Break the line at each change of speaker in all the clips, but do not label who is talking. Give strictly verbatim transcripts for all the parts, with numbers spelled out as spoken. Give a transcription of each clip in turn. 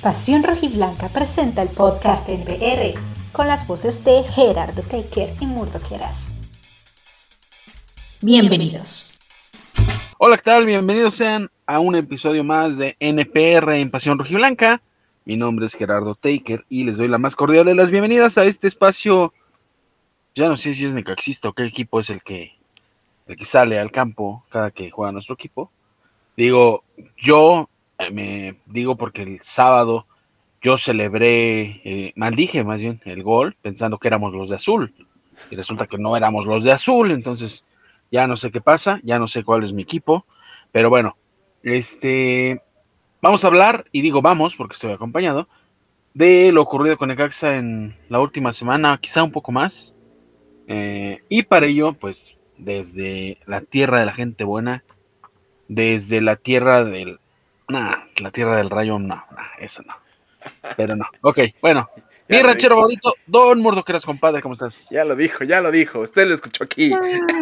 Pasión Rojiblanca presenta el podcast N P R con las voces de Gerardo Taker y Murdo Quieras. Bienvenidos.
Hola, ¿qué tal? Bienvenidos sean a un episodio más de N P R en Pasión Rojiblanca. Mi nombre es Gerardo Taker y les doy la más cordial de las bienvenidas a este espacio. Ya no sé si es necaxista o qué equipo es el que, el que sale al campo cada que juega nuestro equipo. Digo, yo eh, me digo porque el sábado yo celebré, eh, maldije más bien el gol pensando que éramos los de azul y resulta que no éramos los de azul, entonces ya no sé qué pasa, ya no sé cuál es mi equipo, pero bueno, este, vamos a hablar, y digo vamos porque estoy acompañado, de lo ocurrido con Necaxa en la última semana, quizá un poco más, eh, y para ello, pues, desde la tierra de la gente buena, desde la tierra del, nah, la tierra del rayo, no, nah, eso no. Pero no. Ok, bueno. Mi ranchero favorito, Don Murdo Quieras, compadre, ¿cómo estás?
Ya lo dijo, ya lo dijo. Usted lo escuchó aquí.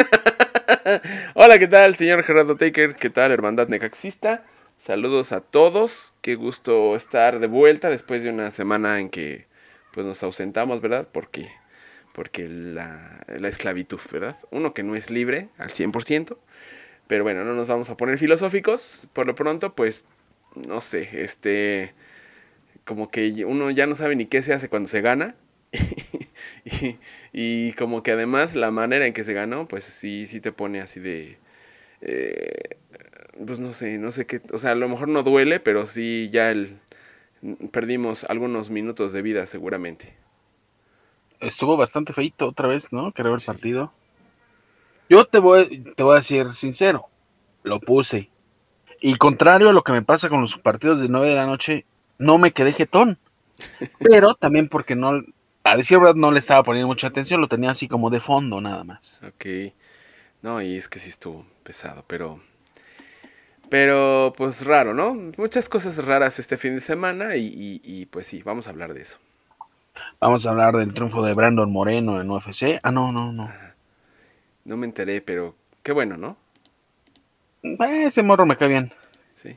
Hola, ¿qué tal, señor Gerardo Taker? ¿Qué tal, hermandad necaxista? Saludos a todos. Qué gusto estar de vuelta después de una semana en que pues nos ausentamos, ¿verdad? Porque, porque la, la esclavitud, ¿verdad? Uno que no es libre al cien por ciento. Pero bueno, no nos vamos a poner filosóficos. Por lo pronto, pues, no sé, este... como que uno ya no sabe ni qué se hace cuando se gana. y, y como que además la manera en que se ganó, pues sí, sí te pone así de... Eh, pues no sé, no sé qué... O sea, a lo mejor no duele, pero sí ya el, perdimos algunos minutos de vida seguramente.
Estuvo bastante feito otra vez, ¿no? Creo el
Sí.
partido. Yo te voy, te voy a decir sincero, lo puse. Y contrario a lo que me pasa con los partidos de nueve de la noche, no me quedé jetón. Pero también porque no, a decir verdad, no le estaba poniendo mucha atención, lo tenía así como de fondo nada más.
Ok. No, y es que sí estuvo pesado, pero... Pero pues raro, ¿no? Muchas cosas raras este fin de semana y, y, y pues sí, vamos a hablar de eso.
Vamos a hablar del triunfo de Brandon Moreno en U F C. Ah, no, no, no.
No me enteré, pero qué bueno, ¿no?
Eh, ese morro me cae bien.
Sí.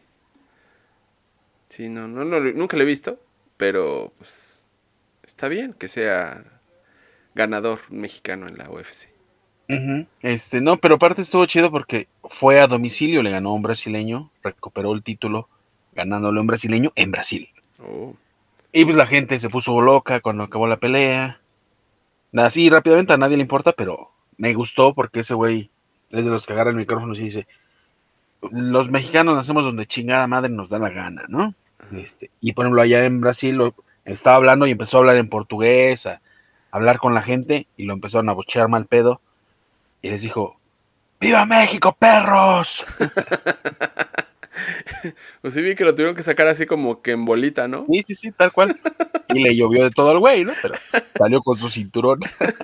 Sí, no, no, no, nunca lo he visto, pero pues está bien que sea ganador mexicano en la U F C.
Uh-huh. Este, no, pero aparte estuvo chido porque fue a domicilio, le ganó a un brasileño, recuperó el título ganándole a un brasileño en Brasil.
Oh.
Y pues la gente se puso loca cuando acabó la pelea. Así rápidamente a nadie le importa, pero me gustó porque ese güey es de los que agarra el micrófono y dice, los mexicanos nacemos donde chingada madre nos da la gana, ¿no? Este, y por ejemplo allá en Brasil lo, estaba hablando y empezó a hablar en portugués, a, a hablar con la gente y lo empezaron a bochear mal pedo y les dijo, ¡Viva México, perros!
Pues sí vi que lo tuvieron que sacar así como que en bolita, ¿no?
Sí, sí, sí, tal cual. Y le llovió de todo al güey, ¿no? Pero salió con su cinturón.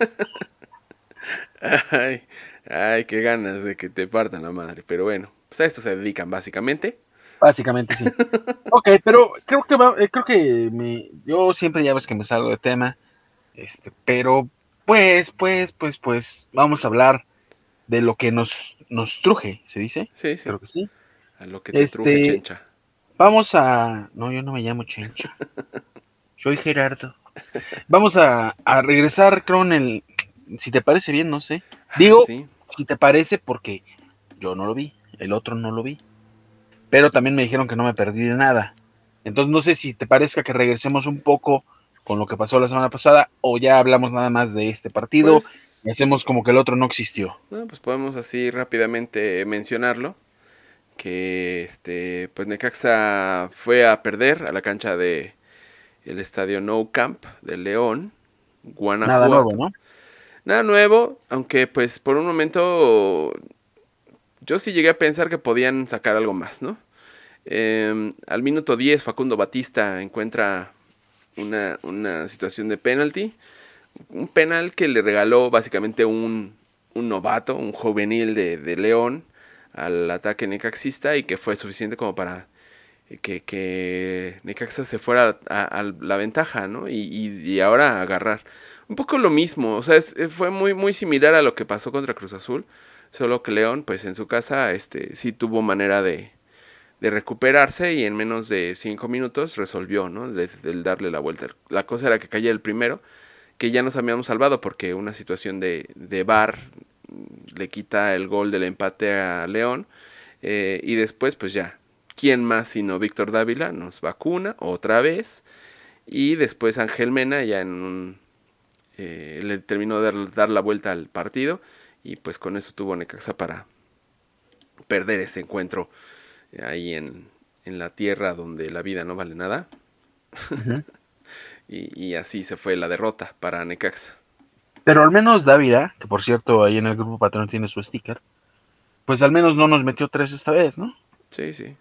Ay, ay, qué ganas de que te partan la madre. Pero bueno, pues a esto se dedican básicamente.
Básicamente sí. Ok, pero creo que va, eh, creo que me, yo siempre ya ves que me salgo de tema, este, pero pues, pues, pues, pues, vamos a hablar de lo que nos, nos truje, ¿se dice?
Sí, sí.
Creo que sí.
A lo que te truje,
Este,
chencha.
vamos a, no, yo no me llamo Chencha, soy Gerardo. Vamos a, a regresar, creo, en el, si te parece bien, no sé.
Ah,
Digo,
sí.
si te parece, porque yo no lo vi, el otro no lo vi. Pero también me dijeron que no me perdí de nada. Entonces no sé si te parezca que regresemos un poco con lo que pasó la semana pasada o ya hablamos nada más de este partido
Pues,
y hacemos como que el otro no existió.
no, pues podemos así rápidamente mencionarlo. Que este, pues Necaxa fue a perder a la cancha de el estadio Nou Camp de León,
Nada nuevo,
Guanajuato.
¿no?
Nada nuevo, aunque pues por un momento yo sí llegué a pensar que podían sacar algo más, ¿no? Eh, al minuto diez Facundo Batista encuentra una, una situación de penalti. Un penal que le regaló básicamente un, un novato, un juvenil de, de León al ataque necaxista y que fue suficiente como para que, que Necaxa se fuera a, a, a la ventaja, ¿no? Y, y, y ahora agarrar. Un poco lo mismo, o sea, es, fue muy, muy similar a lo que pasó contra Cruz Azul, solo que León, pues en su casa, este, sí tuvo manera de, de recuperarse y en menos de cinco minutos resolvió, ¿no? De, de darle la vuelta. La cosa era que caía el primero, que ya nos habíamos salvado porque una situación de, de V A R le quita el gol del empate a León. Eh, y después, pues ya, ¿quién más sino Víctor Dávila nos vacuna otra vez? Y después Ángel Mena ya en un, eh, le terminó de dar, dar la vuelta al partido. Y pues con eso tuvo Necaxa para perder ese encuentro ahí en, en la tierra donde la vida no vale nada. Uh-huh. y, y así se fue la derrota para Necaxa.
Pero al menos Dávila, que por cierto ahí en el grupo patrón tiene su sticker, pues al menos no nos metió tres esta vez, ¿no?
Sí, sí.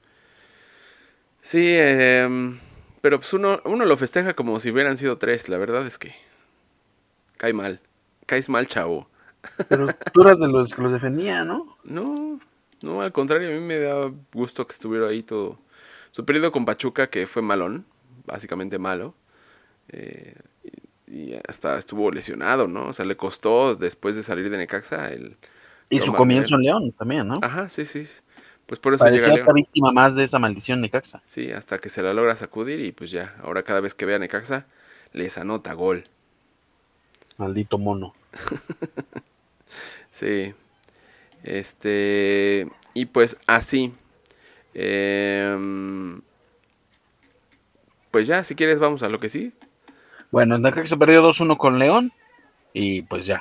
Sí, eh, pero pues uno, uno lo festeja como si hubieran sido tres. La verdad es que cae mal. Caes mal, chavo.
Pero tú eras de los que los defendía, ¿no?
No, no, al contrario, a mí me da gusto que estuviera ahí todo. Su periodo con Pachuca, que fue malón, básicamente malo. Eh, y, y hasta estuvo lesionado, ¿no? O sea, le costó después de salir de Necaxa el...
Y su comienzo en León también, ¿no?
Ajá, sí, sí. Pues por eso
parecía
llega León.
Otra víctima más de esa maldición Necaxa.
Sí, hasta que se la logra sacudir y pues ya, ahora cada vez que vea Necaxa, les anota gol.
Maldito mono.
Sí. Este... Y pues así. Eh, pues ya, si quieres vamos a lo que sí.
Bueno, Necaxa perdió dos uno con León y pues ya.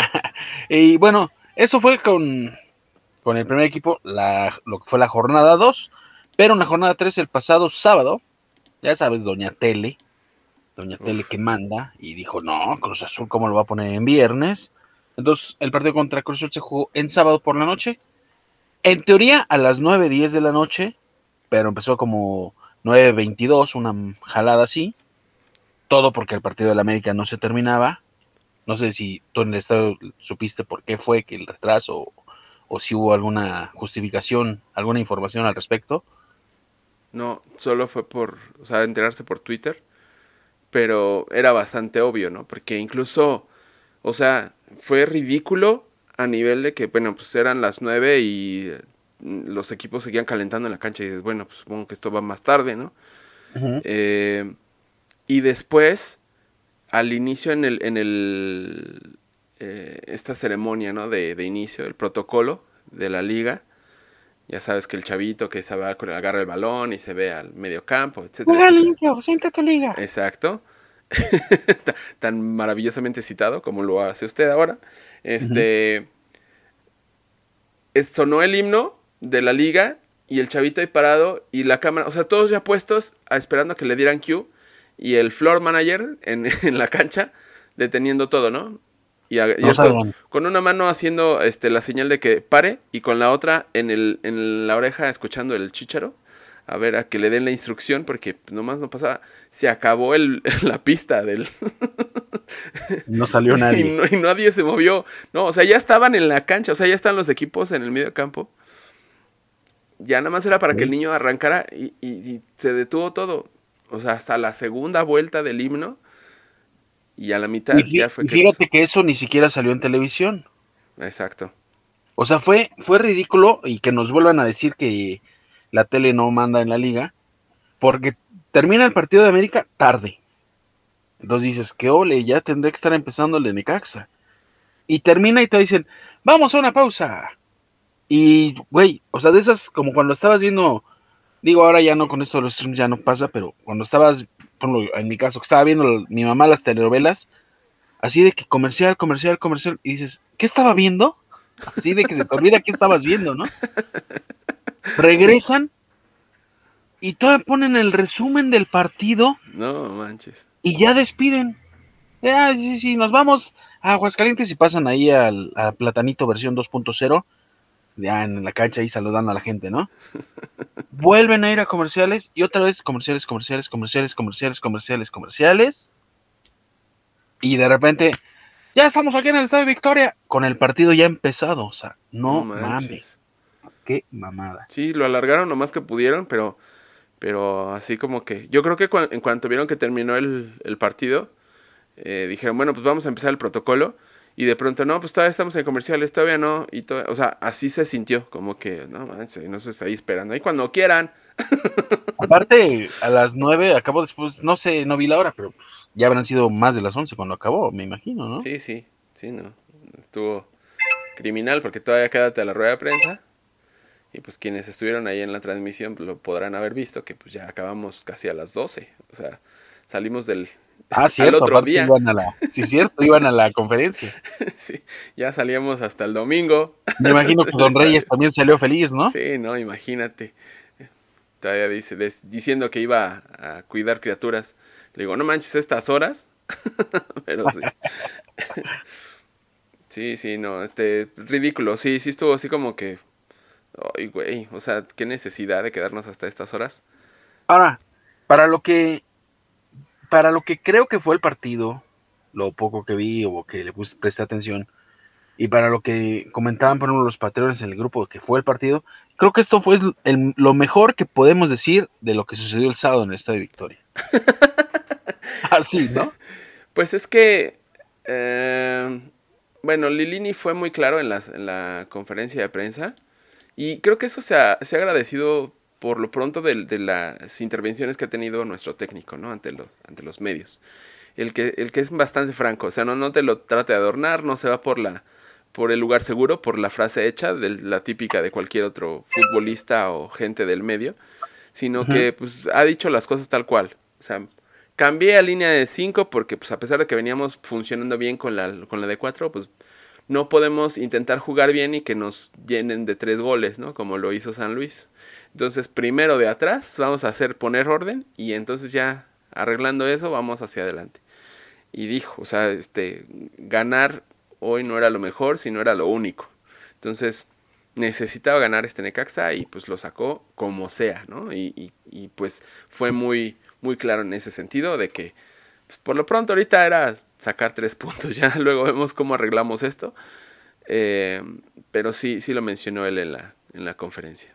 Y bueno, eso fue con, con el primer equipo, la, lo que fue la jornada dos, pero en la jornada tres el pasado sábado, ya sabes, Doña Tele, Doña Uf. Tele que manda, y dijo, no, Cruz Azul, ¿cómo lo va a poner en viernes? Entonces, el partido contra Cruz Azul se jugó en sábado por la noche, en teoría a las nueve diez de la noche, pero empezó como nueve veintidós, una jalada así, todo porque el partido de la América no se terminaba. No sé si tú en el estado supiste por qué fue que el retraso o, o si hubo alguna justificación, alguna información al respecto.
No, solo fue por, o sea, enterarse por Twitter, pero era bastante obvio, ¿no? Porque incluso, o sea, fue ridículo a nivel de que, bueno, pues eran las nueve y los equipos seguían calentando en la cancha y dices, bueno, pues supongo que esto va más tarde, ¿no? Uh-huh. Eh, y después, al inicio en el, en el eh, esta ceremonia, ¿no? De, de inicio, el protocolo de la liga, ya sabes que el chavito que se va con el agarra el balón y se ve al medio campo, etcétera.
Juega limpio, siente tu liga.
Exacto. Tan maravillosamente citado como lo hace usted ahora. Este uh-huh. Sonó el himno de la liga y el chavito ahí parado y la cámara, o sea, todos ya puestos a, esperando a que le dieran cue y el floor manager en, en la cancha deteniendo todo, ¿no? Y, a, y no eso, con una mano haciendo este, la señal de que pare y con la otra en, el, en la oreja escuchando el chícharo a ver a que le den la instrucción porque nomás no pasaba, se acabó el, la pista del...
No salió nadie.
Y, no, y nadie se movió. No, o sea, ya estaban en la cancha, o sea, ya están los equipos en el medio campo. Ya nada más era para ¿Sí? que el niño arrancara y, y, y se detuvo todo. O sea, hasta la segunda vuelta del himno y a la mitad
y
ya fue
y
que
fíjate
pasó.
Que eso ni siquiera salió en televisión.
Exacto.
O sea, fue, fue ridículo y que nos vuelvan a decir que la tele no manda en la liga, porque termina el partido de América tarde. Entonces dices, que ole, ya tendré que estar empezando el de Necaxa. Y termina y te dicen, vamos a una pausa. Y, güey, o sea, de esas, como cuando estabas viendo, digo, ahora ya no, con esto de los streams ya no pasa, pero cuando estabas, por ejemplo, en mi caso, que estaba viendo mi mamá las telenovelas, así de que comercial, comercial, comercial, y dices, ¿qué estaba viendo? Así de que se te olvida qué estabas viendo, ¿no? Regresan y todavía ponen el resumen del partido.
No manches.
Y ya despiden. Ah, sí, sí, nos vamos a Aguascalientes y pasan ahí al, a Platanito versión dos punto cero. Ya en la cancha ahí saludando a la gente, ¿no? Vuelven a ir a comerciales y otra vez comerciales, comerciales, comerciales, comerciales, comerciales, comerciales. Y de repente, ya estamos aquí en el Estadio Victoria, con el partido ya empezado. O sea, no, no mames. Qué mamada.
Sí, lo alargaron lo más que pudieron, pero, pero así como que... Yo creo que cu- en cuanto vieron que terminó el, el partido, eh, dijeron, bueno, pues vamos a empezar el protocolo. Y de pronto, no, pues todavía estamos en comerciales, todavía no. Y to- o sea, así se sintió, como que, no manches, no se está ahí esperando. Ahí cuando quieran.
Aparte, a las nueve acabó después, no sé, no vi la hora, pero pues, ya habrán sido más de las once cuando acabó, me imagino, ¿no?
Sí, sí, sí, no. Estuvo criminal porque todavía quédate a la rueda de prensa. Y pues quienes estuvieron ahí en la transmisión lo podrán haber visto que pues ya acabamos casi a las doce. O sea, salimos del
Ah,
al
cierto,
otro
aparte
día.
iban a la, sí, cierto, iban a la conferencia.
Sí, ya salíamos hasta el domingo.
Me imagino que
del
Don Reyes
estadio.
también salió feliz, ¿no?
Sí, no, imagínate. Todavía dice, des- diciendo que iba a, a cuidar criaturas. Le digo, no manches estas horas. Pero sí. Sí, sí, no, este, ridículo. Sí, sí estuvo así como que, ay, güey, o sea, qué necesidad de quedarnos hasta estas horas.
Ahora, para lo que, para lo que creo que fue el partido, lo poco que vi o que le puse, presté atención, y para lo que comentaban por ejemplo los patrones en el grupo que fue el partido, creo que esto fue el, lo mejor que podemos decir de lo que sucedió el sábado en el Estadio Victoria. Así, ¿no?
Pues es que, eh, bueno, Lilini fue muy claro en, las, en la conferencia de prensa y creo que eso se ha, se ha agradecido por lo pronto de, de las intervenciones que ha tenido nuestro técnico, ¿no? Ante, lo, ante los medios. El que, el que es bastante franco, o sea, no, no te lo trate de adornar, no se va por la por el lugar seguro, por la frase hecha, de la típica de cualquier otro futbolista o gente del medio, sino uh-huh. que pues ha dicho las cosas tal cual. O sea, cambié a línea de cinco porque pues a pesar de que veníamos funcionando bien con la, con la de cuatro, pues no podemos intentar jugar bien y que nos llenen de tres goles, ¿no? Como lo hizo San Luis. Entonces, primero de atrás, vamos a hacer poner orden y entonces ya arreglando eso, vamos hacia adelante. Y dijo, o sea, este, ganar hoy no era lo mejor, sino era lo único. Entonces, necesitaba ganar este Necaxa y pues lo sacó como sea, ¿no? Y, y, y pues fue muy, muy claro en ese sentido de que pues, por lo pronto ahorita era sacar tres puntos, ya luego vemos cómo arreglamos esto. Eh, pero sí, sí lo mencionó él en la, en la conferencia.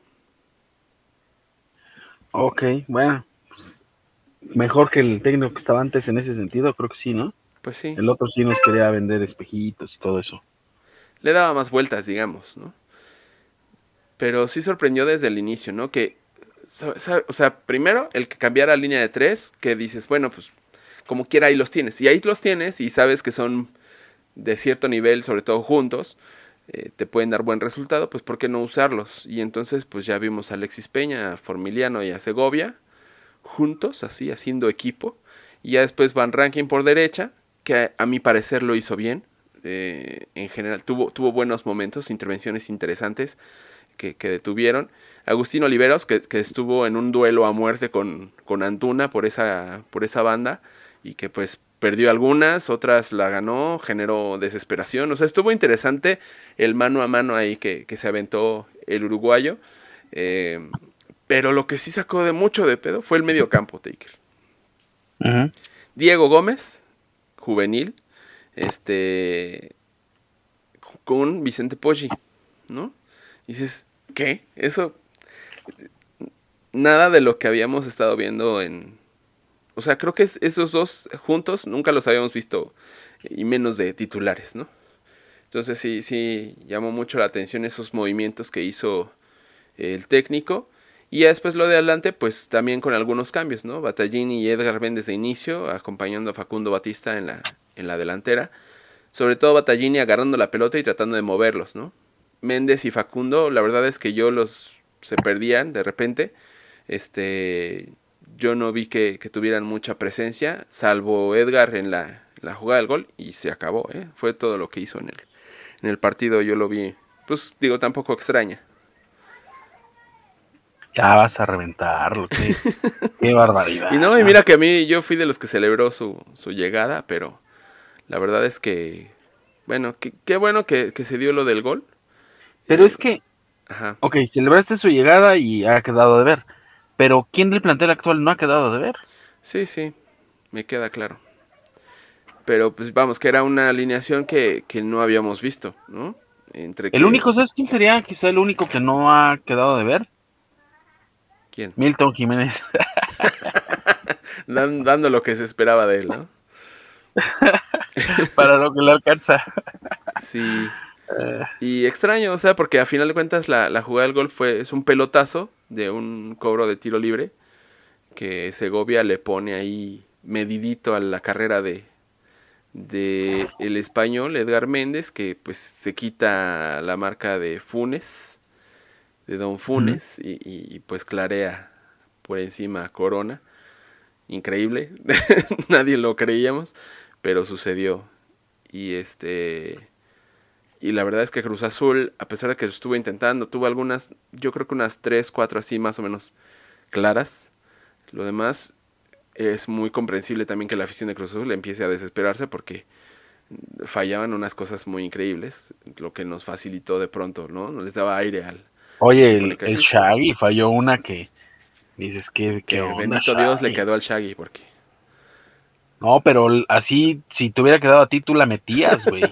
Ok, bueno, pues, mejor que el técnico que estaba antes en ese sentido, creo que sí, ¿no?
Pues sí.
El otro sí nos quería vender espejitos y todo eso.
Le daba más vueltas, digamos, ¿no? Pero sí sorprendió desde el inicio, ¿no? Que, o sea, primero el que cambiara a línea de tres, que dices, bueno, pues como quiera ahí los tienes. Y ahí los tienes y sabes que son de cierto nivel, sobre todo juntos, eh, te pueden dar buen resultado, pues ¿por qué no usarlos? Y entonces pues ya vimos a Alexis Peña, a Formiliano y a Segovia juntos, así, haciendo equipo. Y ya después Van Rankin por derecha, que a, a mi parecer lo hizo bien. Eh, en general tuvo, tuvo buenos momentos, intervenciones interesantes que, que detuvieron. Agustín Oliveros, que, que estuvo en un duelo a muerte con, con Antuna por esa, por esa banda y que pues perdió algunas, otras la ganó, generó desesperación. O sea, estuvo interesante el mano a mano ahí que, que se aventó el uruguayo. Eh, pero lo que sí sacó de mucho de pedo fue el mediocampo, Taker. Uh-huh. Diego Gómez, juvenil, este, con Vicente Poggi, ¿no? Y dices, ¿qué? Eso, nada de lo que habíamos estado viendo en... O sea, creo que es, esos dos juntos nunca los habíamos visto, y menos de titulares, ¿no? Entonces sí, sí, llamó mucho la atención esos movimientos que hizo el técnico. Y ya después lo de adelante, pues también con algunos cambios, ¿no? Battaglini y Edgar Méndez de inicio, acompañando a Facundo Batista en la, en la delantera. Sobre todo Battaglini agarrando la pelota y tratando de moverlos, ¿no? Méndez y Facundo, la verdad es que yo los se perdían de repente. Este, yo no vi que, que tuvieran mucha presencia, salvo Edgar en la, la jugada del gol, y se acabó, ¿eh? Fue todo lo que hizo en el, en el partido, yo lo vi, pues digo, tampoco extraña.
Ya vas a reventarlo, qué, qué barbaridad.
Y no, y mira que a mí, yo fui de los que celebró su, su llegada, pero la verdad es que, bueno, qué, qué bueno que, que se dio lo del gol.
Pero
eh,
es que,
ajá.
ok, celebraste su llegada y ha quedado de ver, pero ¿quién del plantel actual no ha quedado de ver?
Sí, sí, me queda claro. Pero pues vamos, que era una alineación que, que no habíamos visto, ¿no? Entre
el
que...
único, ¿sabes quién sería quizá el único que no ha quedado de ver?
¿Quién?
Milton Jiménez.
Dando lo que se esperaba de él, ¿no?
Para lo que le alcanza.
Sí. Y extraño, o sea, porque a final de cuentas la, la jugada del gol fue, es un pelotazo de un cobro de tiro libre que Segovia le pone ahí medidito a la carrera de, de el español Edgar Méndez, que pues se quita la marca de Funes, de Don Funes, uh-huh. y, y, y pues clarea por encima a Corona. Increíble, nadie lo creíamos, pero sucedió. Y este y la verdad es que Cruz Azul, a pesar de que estuvo intentando, tuvo algunas, yo creo que unas tres, cuatro así más o menos claras. Lo demás es muy comprensible también que la afición de Cruz Azul empiece a desesperarse porque fallaban unas cosas muy increíbles, lo que nos facilitó de pronto, ¿no? No les daba aire al...
Oye, el, el Shaggy falló una que dices que,
que
onda,
bendito
Shaggy.
Dios le quedó al Shaggy porque...
No, pero así, si te hubiera quedado a ti, tú la metías, güey.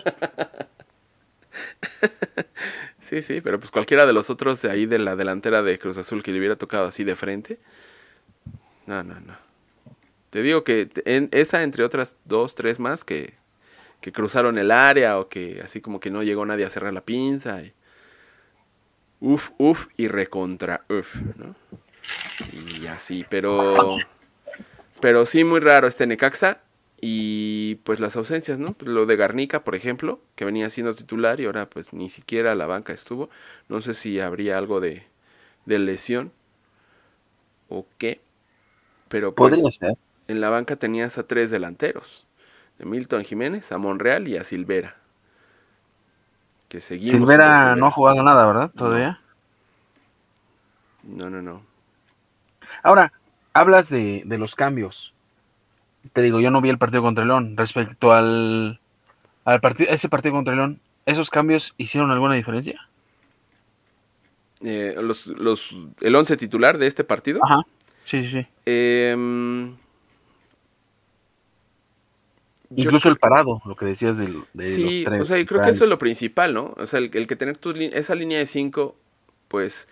Sí, sí, pero pues cualquiera de los otros de ahí de la delantera de Cruz Azul que le hubiera tocado así de frente. No, no, no. Te digo que en esa, entre otras dos, tres más que, que cruzaron el área o que así como que no llegó nadie a cerrar la pinza. Y... Uf, uf y recontra uf, ¿no? Y así, pero... Pero sí, muy raro este Necaxa. Y pues las ausencias, ¿no? Pues lo de Garnica, por ejemplo, que venía siendo titular y ahora pues ni siquiera la banca estuvo. No sé si habría algo de, de lesión o qué. Pero pues
podría ser.
En la banca tenías a tres delanteros. A Milton Jiménez, a Monreal y a Silvera. Que seguimos
Silvera, Silvera no ha jugado nada, ¿verdad? Todavía.
No, no, no. no.
Ahora, hablas de, de los cambios. Te digo, yo no vi el partido contra León. Respecto al, al partido, ese partido contra León, ¿esos cambios hicieron alguna diferencia?
Eh, los, los, el once titular de este partido.
Ajá. Sí, sí, sí.
Eh,
Incluso el parado, lo que decías de, de
sí,
los tres.
O sea, yo creo que eso es lo principal, ¿no? O sea, el, el que tener tu, esa línea de cinco, pues,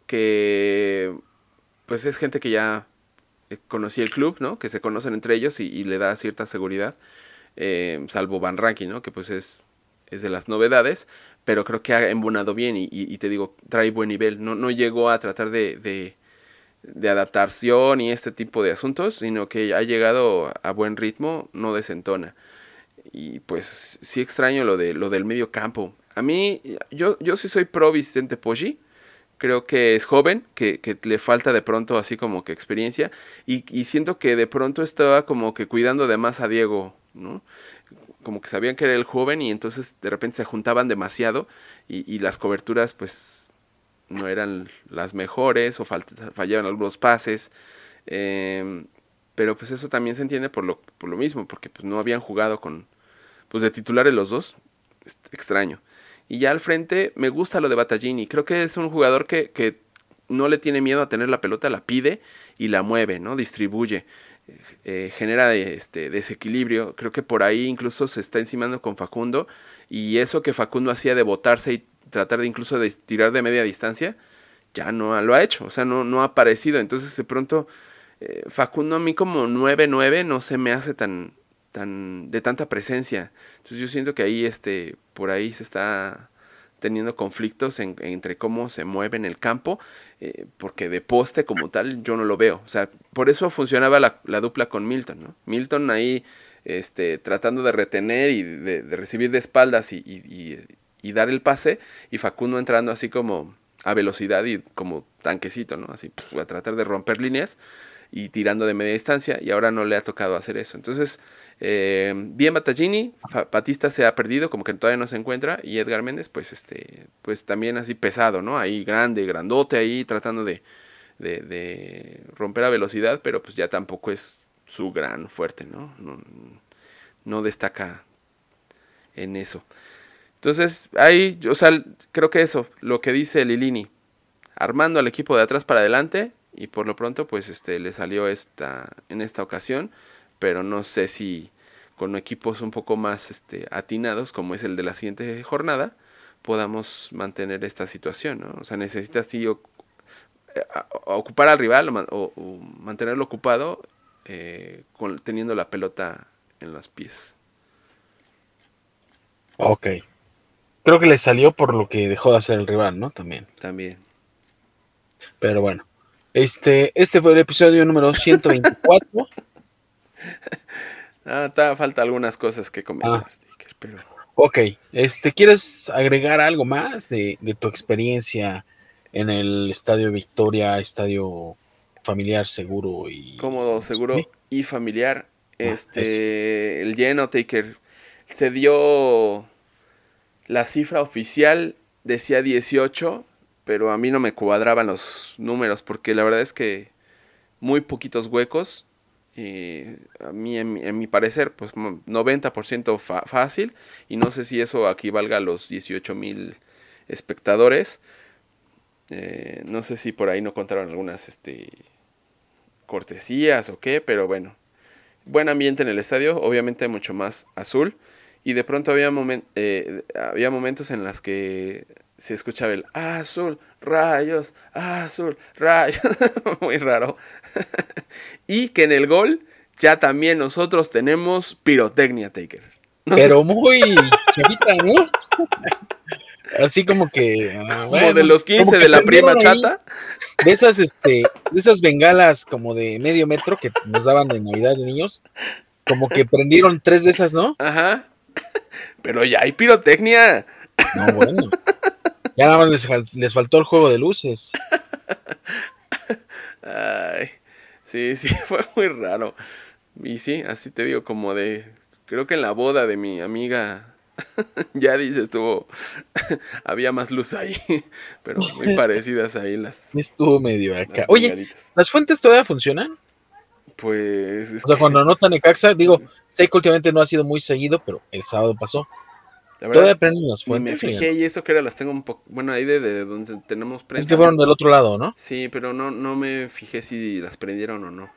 que pues es gente que ya conocía el club, ¿no? Que se conocen entre ellos y, y le da cierta seguridad, eh, salvo Van Rankin, ¿no? Que pues es, es de las novedades, pero creo que ha embonado bien y, y, y te digo, trae buen nivel. No, no llegó a tratar de, de, de adaptación y este tipo de asuntos, sino que ha llegado a buen ritmo, no desentona. Y pues sí extraño lo, de, lo del medio campo. A mí, yo, yo sí soy pro Vicente Poggi. Creo que es joven, que, que le falta de pronto así como que experiencia. Y, y siento que de pronto estaba como que cuidando de más a Diego, ¿no? Como que sabían que era el joven y entonces de repente se juntaban demasiado. Y, y las coberturas pues no eran las mejores o falt- fallaban algunos pases. Eh, pero pues eso también se entiende por lo, por lo mismo, porque pues no habían jugado con... Pues de titulares los dos, es extraño. Y ya al frente me gusta lo de Battaglini. Creo que es un jugador que, que no le tiene miedo a tener la pelota, la pide y la mueve, ¿no? Distribuye, eh, genera este desequilibrio. Creo que por ahí incluso se está encimando con Facundo. Y eso que Facundo hacía de botarse y tratar de incluso de tirar de media distancia, ya no lo ha hecho. O sea, no, no ha aparecido. Entonces de pronto eh, Facundo a mí como nueve nueve no se me hace tan... tan de tanta presencia. Entonces yo siento que ahí este por ahí se está teniendo conflictos en, entre cómo se mueve en el campo, eh, porque de poste como tal yo no lo veo. O sea, por eso funcionaba la, la dupla con Milton, ¿no? Milton ahí este, tratando de retener y de, de recibir de espaldas y, y, y, y dar el pase, y Facundo entrando así como a velocidad y como tanquecito, ¿no? Así pues, a tratar de romper líneas y tirando de media distancia, y ahora no le ha tocado hacer eso. Entonces, eh, bien Battaglini, Batista se ha perdido, como que todavía no se encuentra, y Edgar Méndez, pues este, pues también así pesado, ¿no? Ahí grande, grandote, ahí tratando de, de, de romper a velocidad, pero pues ya tampoco es su gran fuerte, ¿no? No, no destaca en eso. Entonces, ahí, o sea, creo que eso, lo que dice Lilini, armando al equipo de atrás para adelante, y por lo pronto pues este le salió esta en esta ocasión, pero no sé si con equipos un poco más este atinados como es el de la siguiente jornada podamos mantener esta situación, ¿no? O sea, necesitas sí o, a, a ocupar al rival o, o, o mantenerlo ocupado eh, con, teniendo la pelota en los pies.
Ok. creo que le salió por lo que dejó de hacer el rival, ¿no? También.
También.
Pero bueno, este, este fue el episodio número ciento veinticuatro.
Ah, ta, falta algunas cosas que comentar,
Ah.
Taker, pero...
Ok, este, ¿quieres agregar algo más de, de tu experiencia en el Estadio Victoria, estadio familiar, seguro y...
Cómodo, seguro
¿Sí?
y familiar.
Ah,
Este, el lleno, Taker, se dio la cifra oficial, decía dieciocho, pero a mí no me cuadraban los números porque la verdad es que muy poquitos huecos. Y a mí, en mi, en mi parecer, pues noventa por ciento fa- fácil. Y no sé si eso equivalga a los dieciocho mil espectadores. Eh, no sé si por ahí no contaron algunas este, cortesías o qué, pero bueno. Buen ambiente en el estadio, obviamente mucho más azul. Y de pronto había, momen- eh, había momentos en los que se escuchaba el azul, rayos, azul, rayos. Muy raro. Y que en el gol ya también nosotros tenemos pirotecnia, Taker. No sé
Pero
si-
muy chavita, ¿no? Así como que, ah,
como de
bueno,
los
como
quince
que
de la prima
prendieron ahí
chata.
de esas, este, de esas bengalas como de medio metro que nos daban de Navidad de niños, como que prendieron tres de esas, ¿no?
Ajá. Pero ya hay pirotecnia.
No, bueno. Ya nada más les, fal- les faltó el juego de luces.
Ay, sí, sí, fue muy raro. Y sí, así te digo, como de... Creo que en la boda de mi amiga, ya dice, estuvo... había más luz ahí, pero muy parecidas ahí las,
Sí estuvo medio acá.
las
Oye,
bengalitas.
¿las fuentes todavía funcionan?
Pues es
O sea,
que,
cuando anotan Necaxa, digo, sé que últimamente no ha sido muy seguido, pero el sábado pasó.
la
¿Todavía
verdad,
prenden las
ni me
fuentes o ya
fijé
no?
y eso que ahora las tengo un poco... Bueno, ahí de, de donde tenemos
Es que
prensa.
fueron del otro lado, ¿no?
Sí, pero no, no me fijé si las prendieron o no.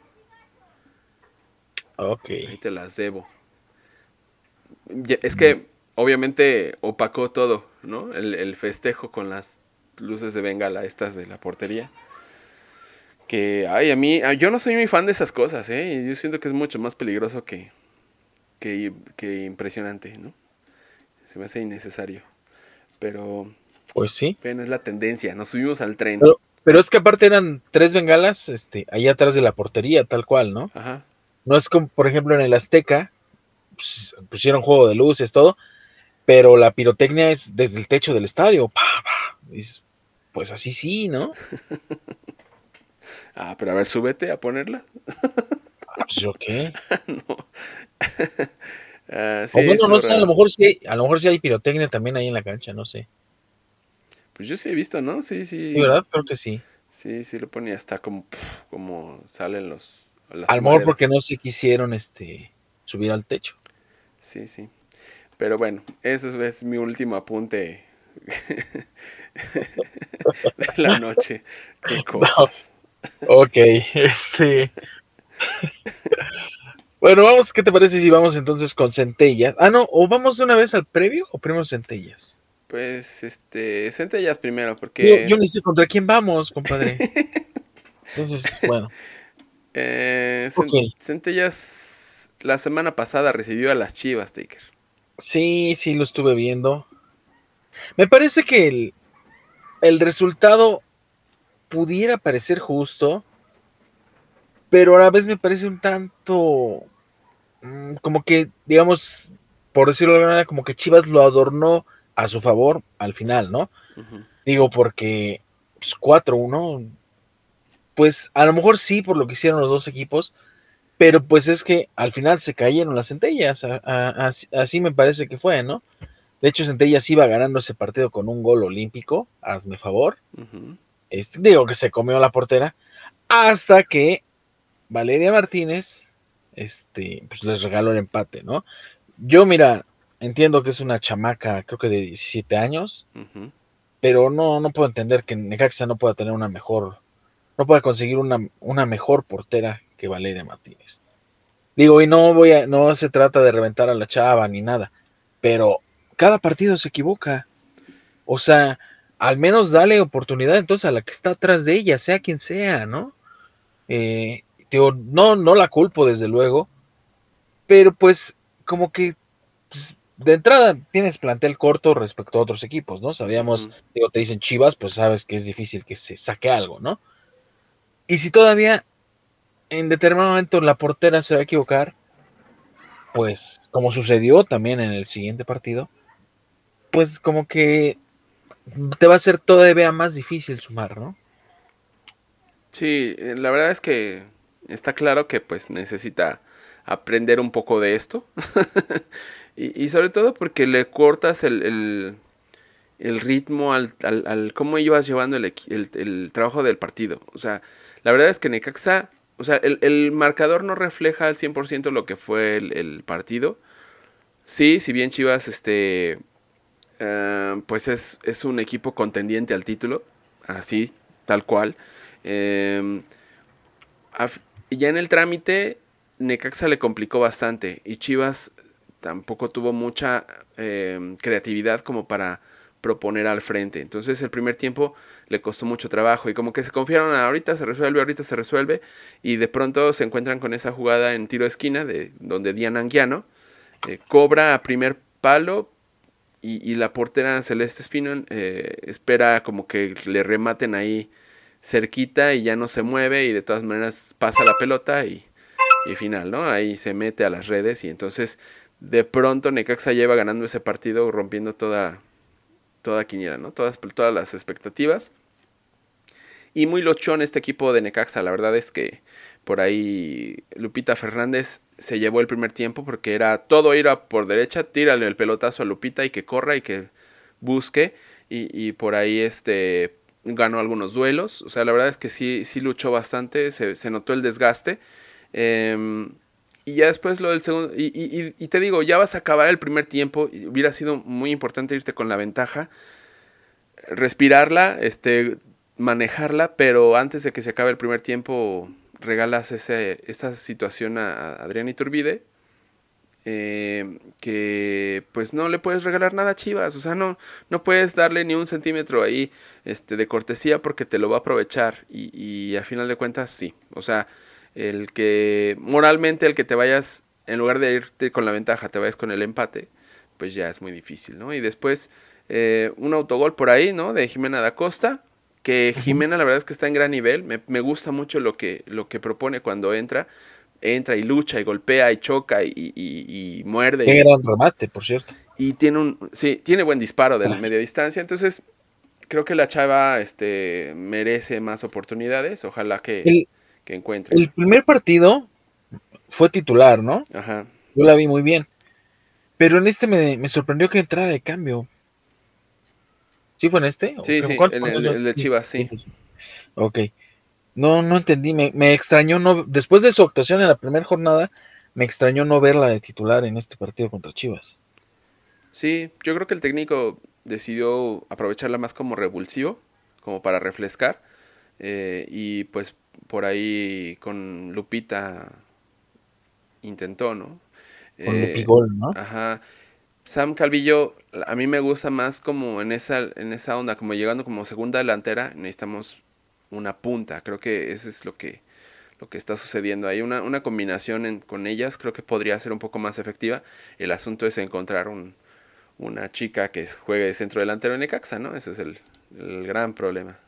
Ok.
Ahí te las debo. Ya- Es que obviamente opacó todo, ¿no? El, el festejo con las luces de bengala estas de la portería. Que, ay, a mí, a- yo no soy muy fan de esas cosas, ¿eh? Yo siento que es mucho más peligroso que, que, que impresionante, ¿no? Se me hace innecesario. Pero,
Pues sí.
bueno, es la tendencia. Nos subimos al tren.
Pero, pero es que aparte eran tres bengalas, este, ahí atrás de la portería, tal cual, ¿no?
Ajá.
No es como, por ejemplo, en el Azteca, pues, pusieron juego de luces, todo, pero la pirotecnia es desde el techo del estadio. Pa, pa. Es- pues así sí, ¿no?
Ah, pero a ver, súbete a ponerla.
Ah, pues yo qué.
Ah,
O
sí,
bueno,
estuvo
no sé, a lo
raro.
mejor sí, hay- a lo mejor sí hay pirotecnia también ahí en la cancha, no sé.
Pues yo sí he visto, ¿no? Sí,
Sí,
sí.
¿verdad? Creo que sí.
Sí, sí lo ponía hasta como, puf, como salen los,
A
las
lo mejor porque
humaredas.
no se quisieron este subir al techo.
Sí, sí. Pero bueno, eso es mi último apunte de la noche. Qué
No,
cosas.
ok, este. Bueno, vamos, ¿qué te parece si vamos entonces con centellas? Ah, no, o vamos de una vez al previo o primero centellas.
Pues, este, centellas primero,
Yo,
porque
yo ni sé contra quién vamos, compadre. Entonces, bueno,
eh,
ok.
Cen- centellas la semana pasada recibió a las Chivas, Taker.
Sí, sí lo estuve viendo. Me parece que el, el resultado pudiera parecer justo, pero a la vez me parece un tanto mm, como que, digamos, por decirlo de alguna manera, como que Chivas lo adornó a su favor al final, ¿no?
Ujú.
Digo, porque pues, cuatro uno, pues a lo mejor sí por lo que hicieron los dos equipos, pero pues es que al final se cayeron las centellas, a- a- así, así me parece que fue, ¿no? De hecho, Centellas iba ganando ese partido con un gol olímpico, hazme favor.
Ujú.
Este, digo que se comió la portera, hasta que Valeria Martínez este, pues les regaló el empate, ¿no? Yo, mira, entiendo que es una chamaca, creo que de diecisiete años,
Ujú.
pero no, no puedo entender que Necaxa no pueda tener una mejor, no pueda conseguir una, una mejor portera que Valeria Martínez. Digo, y no voy a, no se trata de reventar a la chava ni nada, pero cada partido se equivoca. O sea, al menos dale oportunidad entonces a la que está atrás de ella, sea quien sea, ¿no? Eh, digo, no, no la culpo desde luego, pero pues como que pues, de entrada tienes plantel corto respecto a otros equipos, ¿no? Sabíamos,
Ujú.
digo, te dicen Chivas, pues sabes que es difícil que se saque algo, ¿no? Y si todavía en determinado momento la portera se va a equivocar, pues como sucedió también en el siguiente partido, pues como que te va a ser todavía más difícil sumar, ¿no?
Sí, eh, la verdad es que está claro que pues necesita aprender un poco de esto. y, y sobre todo porque le cortas el, el, el ritmo al, al, al cómo ibas llevando el, equi- el, el trabajo del partido. O sea, la verdad es que Necaxa, o sea, el, el marcador no refleja al cien por ciento lo que fue el, el partido. Sí, si bien Chivas, este, eh, pues es, es un equipo contendiente al título, así, tal cual. Eh, af- ya en el trámite, Necaxa le complicó bastante y Chivas tampoco tuvo mucha eh, creatividad como para proponer al frente. Entonces el primer tiempo le costó mucho trabajo y como que se confiaron a ahorita se resuelve, ahorita se resuelve y de pronto se encuentran con esa jugada en tiro de esquina de donde Diana Anguiano eh, cobra a primer palo y, y la portera Celeste Espino eh, espera como que le rematen ahí cerquita y ya no se mueve y de todas maneras pasa la pelota y, y final, ¿no? Ahí se mete a las redes y entonces de pronto Necaxa lleva ganando ese partido rompiendo toda, toda quiniela, ¿no? Todas, todas las expectativas. Y muy lochón este equipo de Necaxa, la verdad es que por ahí Lupita Fernández se llevó el primer tiempo porque era todo ir a por derecha, tírale el pelotazo a Lupita y que corra y que busque y, y por ahí este ganó algunos duelos, o sea, la verdad es que sí, sí luchó bastante, se, se notó el desgaste. Eh, y ya después lo del segundo, y, y, y te digo, ya vas a acabar el primer tiempo, y hubiera sido muy importante irte con la ventaja, respirarla, este, manejarla, pero antes de que se acabe el primer tiempo regalas ese, esta situación a, a Adrián Iturbide, eh, que pues no le puedes regalar nada a Chivas, o sea, no, no puedes darle ni un centímetro ahí este, de cortesía porque te lo va a aprovechar y, y a final de cuentas sí, o sea, el que moralmente el que te vayas, en lugar de irte con la ventaja, te vayas con el empate, pues ya es muy difícil, ¿no? Y después eh, un autogol por ahí, ¿no? De Jimena da Costa, que
Ujú.
Jimena la verdad es que está en gran nivel, me, me gusta mucho lo que, lo que propone cuando entra, entra y lucha y golpea y choca y, y, y, y muerde
Qué
y,
gran remate, por cierto.
y tiene un sí, tiene buen disparo de
Ah,
media distancia, entonces creo que la chava este merece más oportunidades, ojalá que,
El,
que encuentre.
el primer partido fue titular, ¿no?
Ajá.
Yo la vi muy bien. Pero en este me, me sorprendió que entrara de cambio. ¿Sí fue en este? ¿O
Sí,
qué-
sí,
¿Cuál
en
fue?
el, el
Entonces,
de
sí,
Chivas,
sí,
sí.
sí, sí. Ok. No, no entendí. Me, me extrañó no. Después de su actuación en la primera jornada, me extrañó no verla de titular en este partido contra Chivas.
Sí, yo creo que el técnico decidió aprovecharla más como revulsivo, como para refrescar. eh, y pues por ahí con Lupita intentó, ¿no?
Con
Eh,
Lupigol, ¿no?
ajá. Sam Calvillo, a mí me gusta más como en esa, en esa onda, como llegando como segunda delantera, necesitamos una punta. Creo que eso es lo que, lo que está sucediendo. Hay una, una combinación en- con ellas, creo que podría ser un poco más efectiva. El asunto es encontrar un, una chica que juegue de centro delantero en Necaxa, ¿no? Ese es el, el gran problema.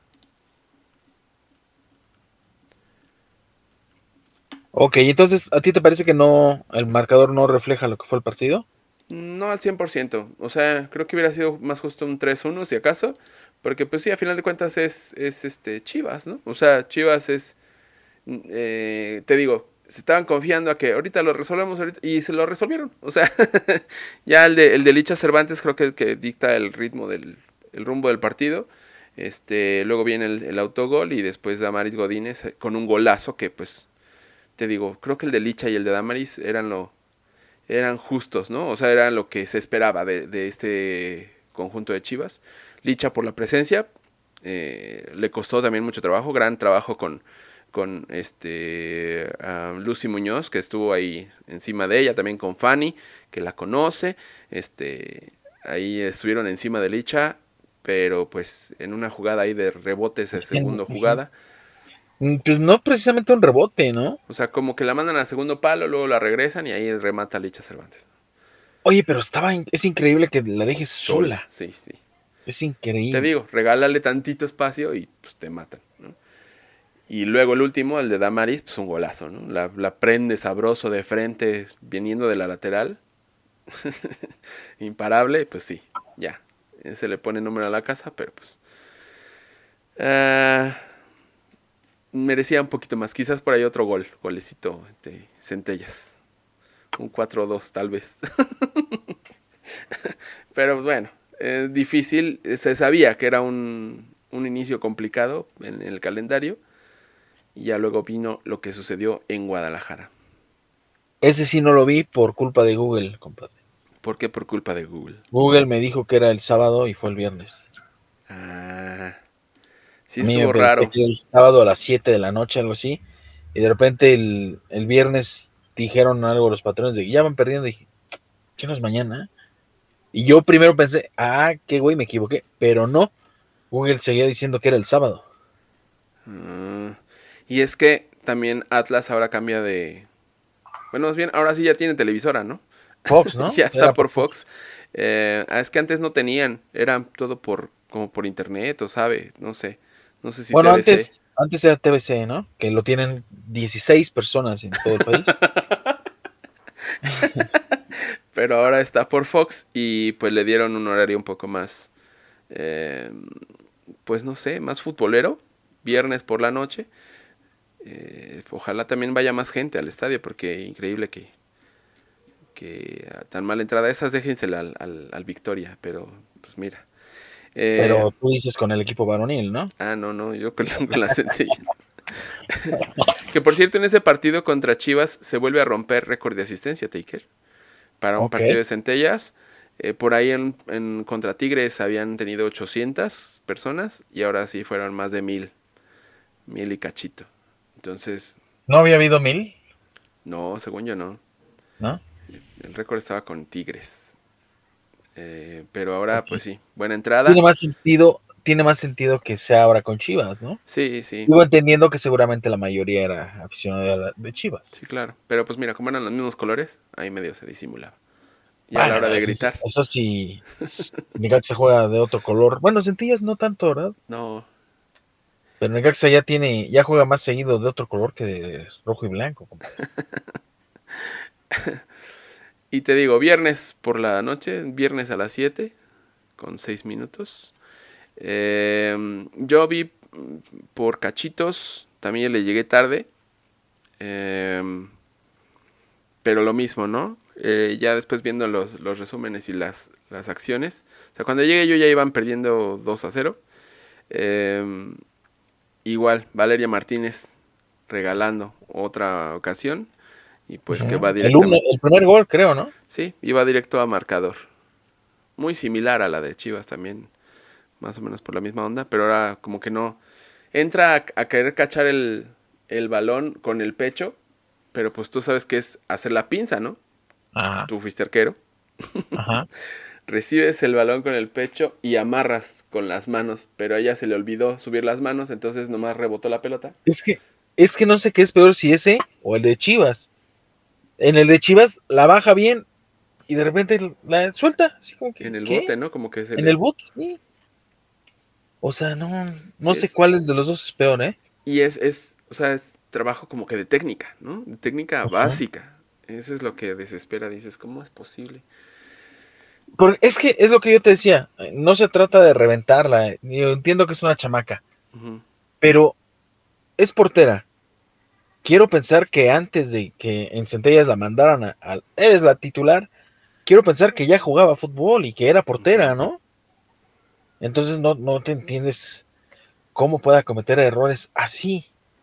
Ok, entonces, ¿a ti te parece que no, el marcador no refleja lo que fue el partido?
No al cien por ciento. O sea, creo que hubiera sido más justo un tres uno si acaso. Porque pues sí, a final de cuentas es, es este Chivas, ¿no? O sea, Chivas es eh, te digo, se estaban confiando a que ahorita lo resolvemos ahorita, y se lo resolvieron. O sea, ya el de, el de Licha Cervantes creo que, que dicta el ritmo del el rumbo del partido. Este, luego viene el, el autogol y después Damaris Godínez eh, con un golazo que pues te digo, creo que el de Licha y el de Damaris eran lo eran justos, ¿no? O sea, eran lo que se esperaba de, de este conjunto de Chivas. Licha por la presencia, eh, le costó también mucho trabajo, gran trabajo con, con este uh, Lucy Muñoz, que estuvo ahí encima de ella, también con Fanny, que la conoce, este, ahí estuvieron encima de Licha, pero pues en una jugada ahí de rebotes, de
En-
segunda
ujú.
jugada,
Mm, Pues no precisamente un rebote, ¿no?
o sea, como que la mandan al segundo palo, luego la regresan y ahí remata Licha Cervantes.
Oye, pero estaba, in- es increíble que la dejes sola.
Sí, sí.
Es
Te
increíble.
digo, regálale tantito espacio y pues te matan, ¿no? Y luego el último, el de Damaris, pues un golazo, ¿no? La, la prende sabroso de frente, viniendo de la lateral. Imparable, pues sí, ya. Se le pone número a la casa, pero pues... ah, merecía un poquito más. Quizás por ahí otro gol, golecito de Centellas. Un cuatro dos tal vez. Pero bueno, es difícil. Se sabía que era un, un inicio complicado en el calendario. Y ya luego vino lo que sucedió en Guadalajara.
Ese sí no lo vi por culpa de Google, compadre.
¿Por qué? Por culpa de Google.
Google me dijo que era el sábado y fue el viernes.
Ah, sí
A mí me
estuvo
parecía
raro.
que era el sábado a las siete de la noche, algo así. Y de repente el, el viernes dijeron algo los patrones de que ya van perdiendo. Y dije, ¿qué no es mañana? Y yo primero pensé, ah, qué güey, me equivoqué. Pero no, Google seguía diciendo que era el sábado.
Ah, y es que también Atlas ahora cambia de... Bueno, más bien, ahora sí ya tiene televisora, ¿no?
Fox, ¿no?
Ya está
Era
por
por
Fox. Eh, ah, es que antes no tenían, era todo por como por internet, o sabe, no sé. No sé si
Bueno,
T V C.
antes, antes era T V C, ¿no? Que lo tienen dieciséis personas en todo el país.
Pero ahora está por Fox y pues le dieron un horario un poco más, eh, pues no sé, más futbolero. Viernes por la noche. Eh, ojalá también vaya más gente al estadio porque increíble que, que a tan mala entrada. Esas déjensela al, al, al Victoria, pero pues mira. Eh,
Pero tú dices con el equipo varonil, ¿no?
ah, no, no, yo con la, con la Centella. Que por cierto, en ese partido contra Chivas se vuelve a romper récord de asistencia, Taker. Para un
Ok.
partido de Centellas. Eh, por ahí en, en contra Tigres habían tenido ochocientas personas y ahora sí fueron más de mil. Mil y cachito. Entonces,
¿No había habido mil?
no, según yo no.
¿No?
El récord estaba con Tigres. Eh, pero ahora,
Ok.
pues sí, buena entrada.
Tiene más sentido, tiene más sentido que sea ahora con Chivas, ¿no?
Sí, sí,
Sigo entendiendo que seguramente la mayoría era aficionada de Chivas.
sí, claro. Pero pues mira, como eran los mismos colores, ahí medio se disimulaba. Y a la
Bueno,
hora de
eso sí,
gritar,
eso sí, Necaxa juega de otro color. Bueno, Centillas no tanto, ¿verdad?
no.
Pero Necaxa ya tiene, ya juega más seguido de otro color que de rojo y blanco, compadre.
Y te digo, viernes por la noche, viernes a las siete, con seis minutos. Eh, yo vi por cachitos, también le llegué tarde. Eh, pero lo mismo, ¿no? Eh, ya después viendo los, los resúmenes y las, las acciones. O sea, cuando llegué yo ya iban perdiendo dos a cero. Eh, igual, Valeria Martínez regalando otra ocasión. Y pues que va
Ujú. El, uno,
directamente.
el primer gol, creo, ¿no?
Sí, iba directo a marcador. Muy similar a la de Chivas también. Más o menos por la misma onda. Pero ahora como que no. Entra a, a querer cachar el, el balón con el pecho. Pero pues tú sabes que es hacer la pinza, ¿no?
Ajá,
Tú fuiste arquero.
ajá.
Recibes el balón con el pecho y amarras con las manos. Pero a ella se le olvidó subir las manos. Entonces nomás rebotó la pelota.
Es que, es que no sé qué es peor, si ese o el de Chivas. En el de Chivas la baja bien y de repente la suelta, así como que,
En el
¿qué?
bote, ¿no? Como que se
En
le...
el bote, sí. O sea, no,
Sí,
no sé
es...
cuál de los dos es peor, ¿eh?
Y es, es, o sea, es trabajo como que de técnica, ¿no? De técnica
Ujú.
básica. Eso es lo que desespera. Dices, ¿cómo es posible?
Porque es que es lo que yo te decía, no se trata de reventarla, yo entiendo que es una chamaca,
Ujú.
pero es portera. Quiero pensar que antes de que en Centellas la mandaran a, a- eres la titular, quiero pensar que ya jugaba fútbol y que era portera,
Ujú.
¿no? Entonces no, no te entiendes cómo pueda cometer errores así.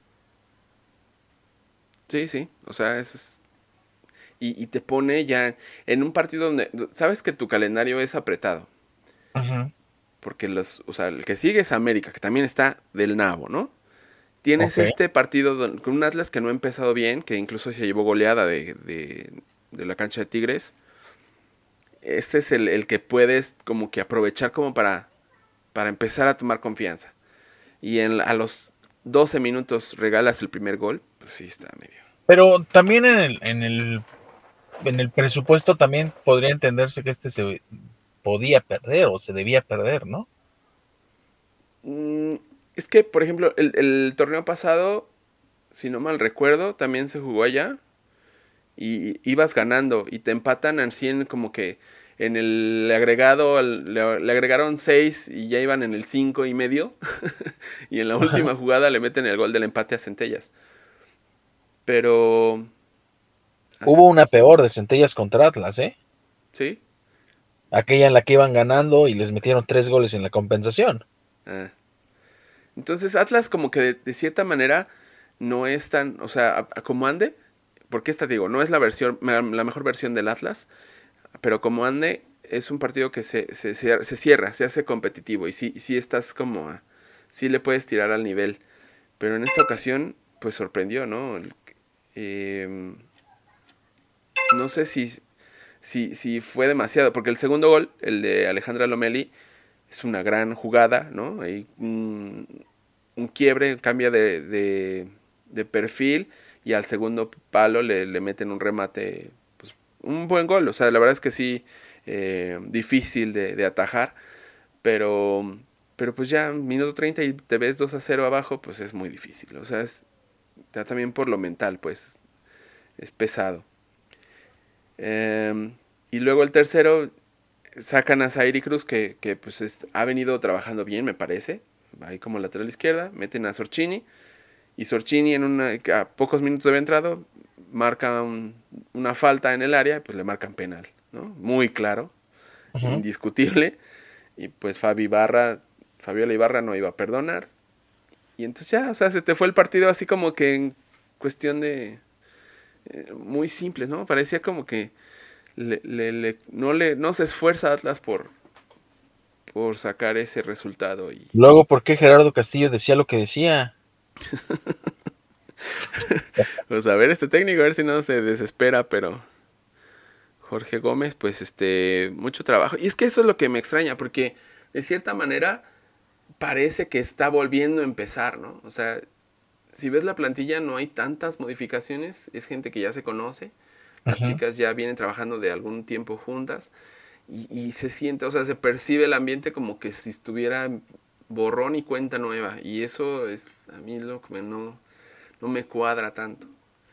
Sí, sí. O sea, eso es... Y, y te pone ya en un partido donde... Sabes que tu calendario es apretado.
Ujú.
Porque los... O sea, el que sigue es América, que también está del nabo, ¿no? Tienes
Ok.
este partido don- con un Atlas que no ha empezado bien, que incluso se llevó goleada de, de, de la cancha de Tigres. Este es el, el que puedes como que aprovechar como para, para empezar a tomar confianza. Y en, a los doce minutos regalas el primer gol, pues sí está medio.
Pero también en el, en el en el presupuesto también podría entenderse que este se podía perder o se debía perder, ¿no?
Mm, es que, por ejemplo, el, el torneo pasado, si no mal recuerdo, también se jugó allá y ibas ganando y te empatan así en como que en el agregado le, le agregaron seis y ya iban en el cinco y medio y en la última jugada le meten el gol del empate a Centellas. Pero así,
Hubo una peor de Centellas contra Atlas, ¿eh?
¿sí?
Aquella en la que iban ganando y les metieron tres goles en la compensación.
Ah. Entonces Atlas como que de, de cierta manera no es tan, o sea, a, a como ande, porque esta digo, no es la versión, la mejor versión del Atlas, pero como ande es un partido que se, se, se, se cierra, se hace competitivo y sí, sí estás como, a, sí le puedes tirar al nivel, pero en esta ocasión pues sorprendió, ¿no? Eh, no sé si, si, si fue demasiado, porque el segundo gol, el de Alejandra Lomeli, es una gran jugada, ¿no? Hay un, un quiebre, cambia de, de, de perfil y al segundo palo le, le meten un remate, pues un buen gol. O sea, la verdad es que sí, eh, difícil de, de atajar, pero, pero pues ya minuto treinta y te ves dos a cero abajo, pues es muy difícil. O sea, es, ya también por lo mental, pues es pesado. Eh, y luego el tercero sacan a Zairi Cruz, que, que pues es, ha venido trabajando bien, me parece. Ahí como lateral izquierda, meten a Sorchini. Y Sorchini, en una, a pocos minutos de haber entrado, marca un, una falta en el área, pues le marcan penal, ¿no? Muy claro, uh-huh. Indiscutible. Y pues Fabi Ibarra, Fabiola Ibarra no iba a perdonar. Y entonces ya, o sea, se te fue el partido así como que en cuestión de... Eh, muy simple, ¿no? Parecía como que Le, le, le, no, le, no se esfuerza Atlas por, por sacar ese resultado. Y...
Luego, ¿por qué Gerardo Castillo decía lo que decía?
Pues a ver, este técnico, a ver si no se desespera, pero Jorge Gómez, pues este, mucho trabajo. Y es que eso es lo que me extraña, porque de cierta manera parece que está volviendo a empezar, ¿no? O sea, si ves la plantilla no hay tantas modificaciones, es gente que ya se conoce. Las uh-huh. chicas ya vienen trabajando de algún tiempo juntas y, y se siente, o sea, se percibe el ambiente como que si estuviera borrón y cuenta nueva. Y eso es a mí lo que me, no, no me cuadra tanto.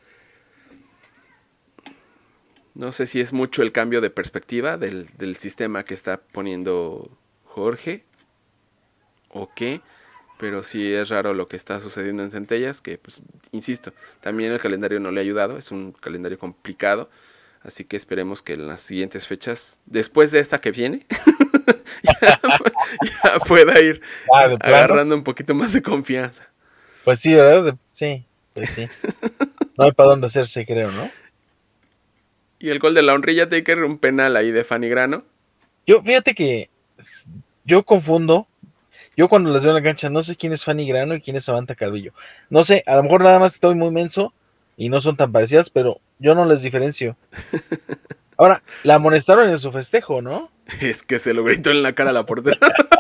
No sé si es mucho el cambio de perspectiva del, del sistema que está poniendo Jorge o qué. Pero sí es raro lo que está sucediendo en Centellas, que pues, insisto, también el calendario no le ha ayudado, es un calendario complicado, así que esperemos que en las siguientes fechas, después de esta que viene, ya, ya pueda ir ah, agarrando un poquito más de confianza.
Pues sí, ¿verdad? Sí, pues sí. No hay para dónde hacerse, creo, ¿no?
Y el gol de la honrilla, Taker, un penal ahí de Fanny Grano.
Yo, fíjate que yo confundo. Yo cuando las veo en la cancha no sé quién es Fanny Grano y quién es Samantha Calvillo. No sé, a lo mejor nada más estoy muy menso y no son tan parecidas, pero yo no les diferencio. Ahora, la amonestaron en su festejo, ¿no?
Es que se lo gritó en la cara a la portera.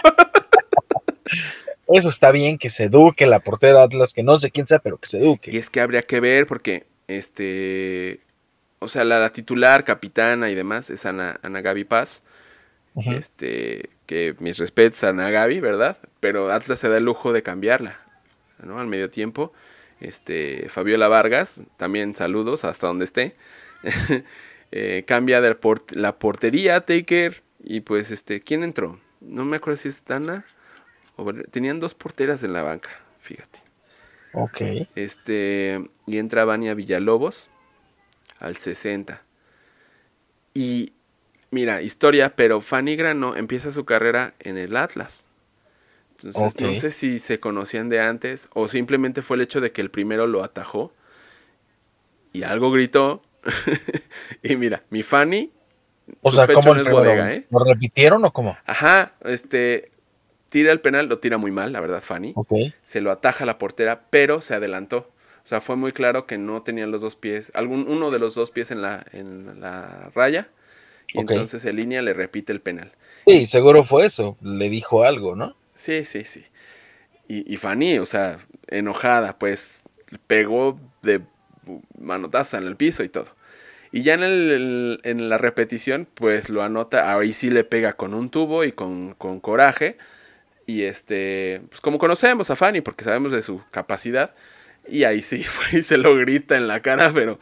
Eso está bien, que se eduque la portera Atlas, que no sé quién sea, pero que se eduque.
Y es que habría que ver porque, este, o sea, la, la titular, capitana y demás es Ana, Ana Gaby Paz. Uh-huh. Este, que mis respetos a Ana Gaby, ¿verdad? Pero Atlas se da el lujo de cambiarla, ¿no? Al medio tiempo. Este, Fabiola Vargas, también saludos hasta donde esté. eh, cambia de port- la portería, Taker. Y pues, este, ¿quién entró? No me acuerdo si es Dana. O, tenían dos porteras en la banca, fíjate.
Ok.
Este, y entra Vania Villalobos al sesenta. Y mira, historia, pero Fanny Grano empieza su carrera en el Atlas. Entonces, okay. No sé si se conocían de antes o simplemente fue el hecho de que el primero lo atajó y algo gritó. Y mira, mi Fanny,
o
su
sea,
pecho
¿cómo
no es bodega, ¿eh?
¿Lo repitieron o cómo?
Ajá, este, tira el penal, lo tira muy mal, la verdad, Fanny.
Okay.
Se lo ataja la portera, pero se adelantó. O sea, fue muy claro que no tenían los dos pies, algún uno de los dos pies en la, en la raya. Y okay. Entonces en línea le repite el penal.
Sí, seguro fue eso. Le dijo algo, ¿no?
Sí, sí, sí. Y, y Fanny, o sea, enojada, pues, pegó de manotazo en el piso y todo. Y ya en, el, en la repetición, pues lo anota, ahí sí le pega con un tubo y con, con coraje. Y este, pues como conocemos a Fanny, porque sabemos de su capacidad, y ahí sí, fue y se lo grita en la cara, pero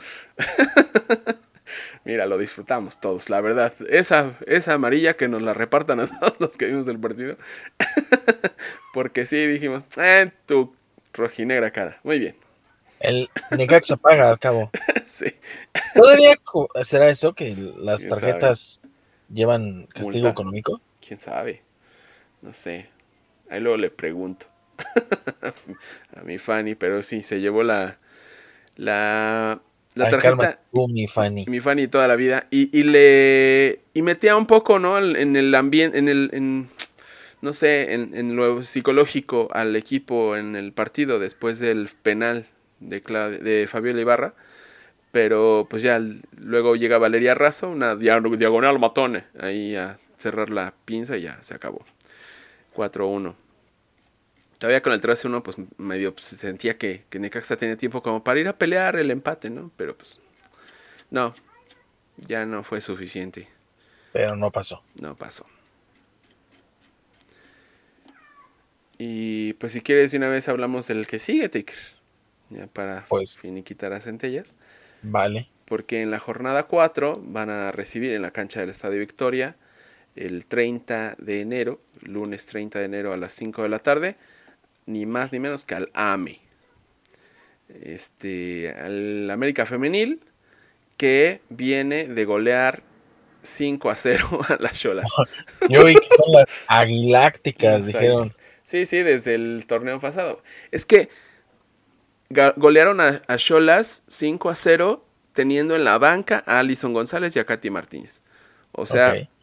mira, lo disfrutamos todos, la verdad. Esa, esa amarilla que nos la repartan a todos los que vimos el partido. Porque sí, dijimos, eh, tu rojinegra cara, muy bien.
El Necaxa paga al cabo.
Sí.
¿Todavía será eso que las
¿Quién
tarjetas sabe? Llevan castigo
Multa.
Económico?
¿Quién sabe? No sé. Ahí luego le pregunto a mi Fanny, pero sí, se llevó la la, la
Ay,
tarjeta.
Tú, mi Fanny.
Mi Fanny toda la vida. Y, y le y metía un poco, ¿no? En el ambiente, en el, en, no sé, en, en lo psicológico al equipo en el partido después del penal de, Claudia, de Fabiola Ibarra. Pero pues ya luego llega Valeria Razo, una diagonal matone, ahí a cerrar la pinza y ya se acabó. cuatro uno. Todavía con el tres uno, pues medio pues, se sentía que, que Necaxa tenía tiempo como para ir a pelear el empate, ¿no? Pero pues, no, ya no fue suficiente.
Pero no pasó.
No pasó. Y pues si quieres de una vez hablamos del que sigue, Taker. Ya para
pues,
finiquitar a Centellas.
Vale.
Porque en la jornada cuatro van a recibir en la cancha del Estadio Victoria el treinta de enero, lunes treinta de enero a las cinco de la tarde, ni más ni menos que al A M E. Este, al América Femenil, que viene de golear cinco a cero a las Xolas.
Yo vi que son las aguilácticas, dijeron.
Sí, sí, desde el torneo pasado. Es que golearon a, a Xolas cinco a cero, teniendo en la banca a Alison González y a Katy Martínez. O sea, okay.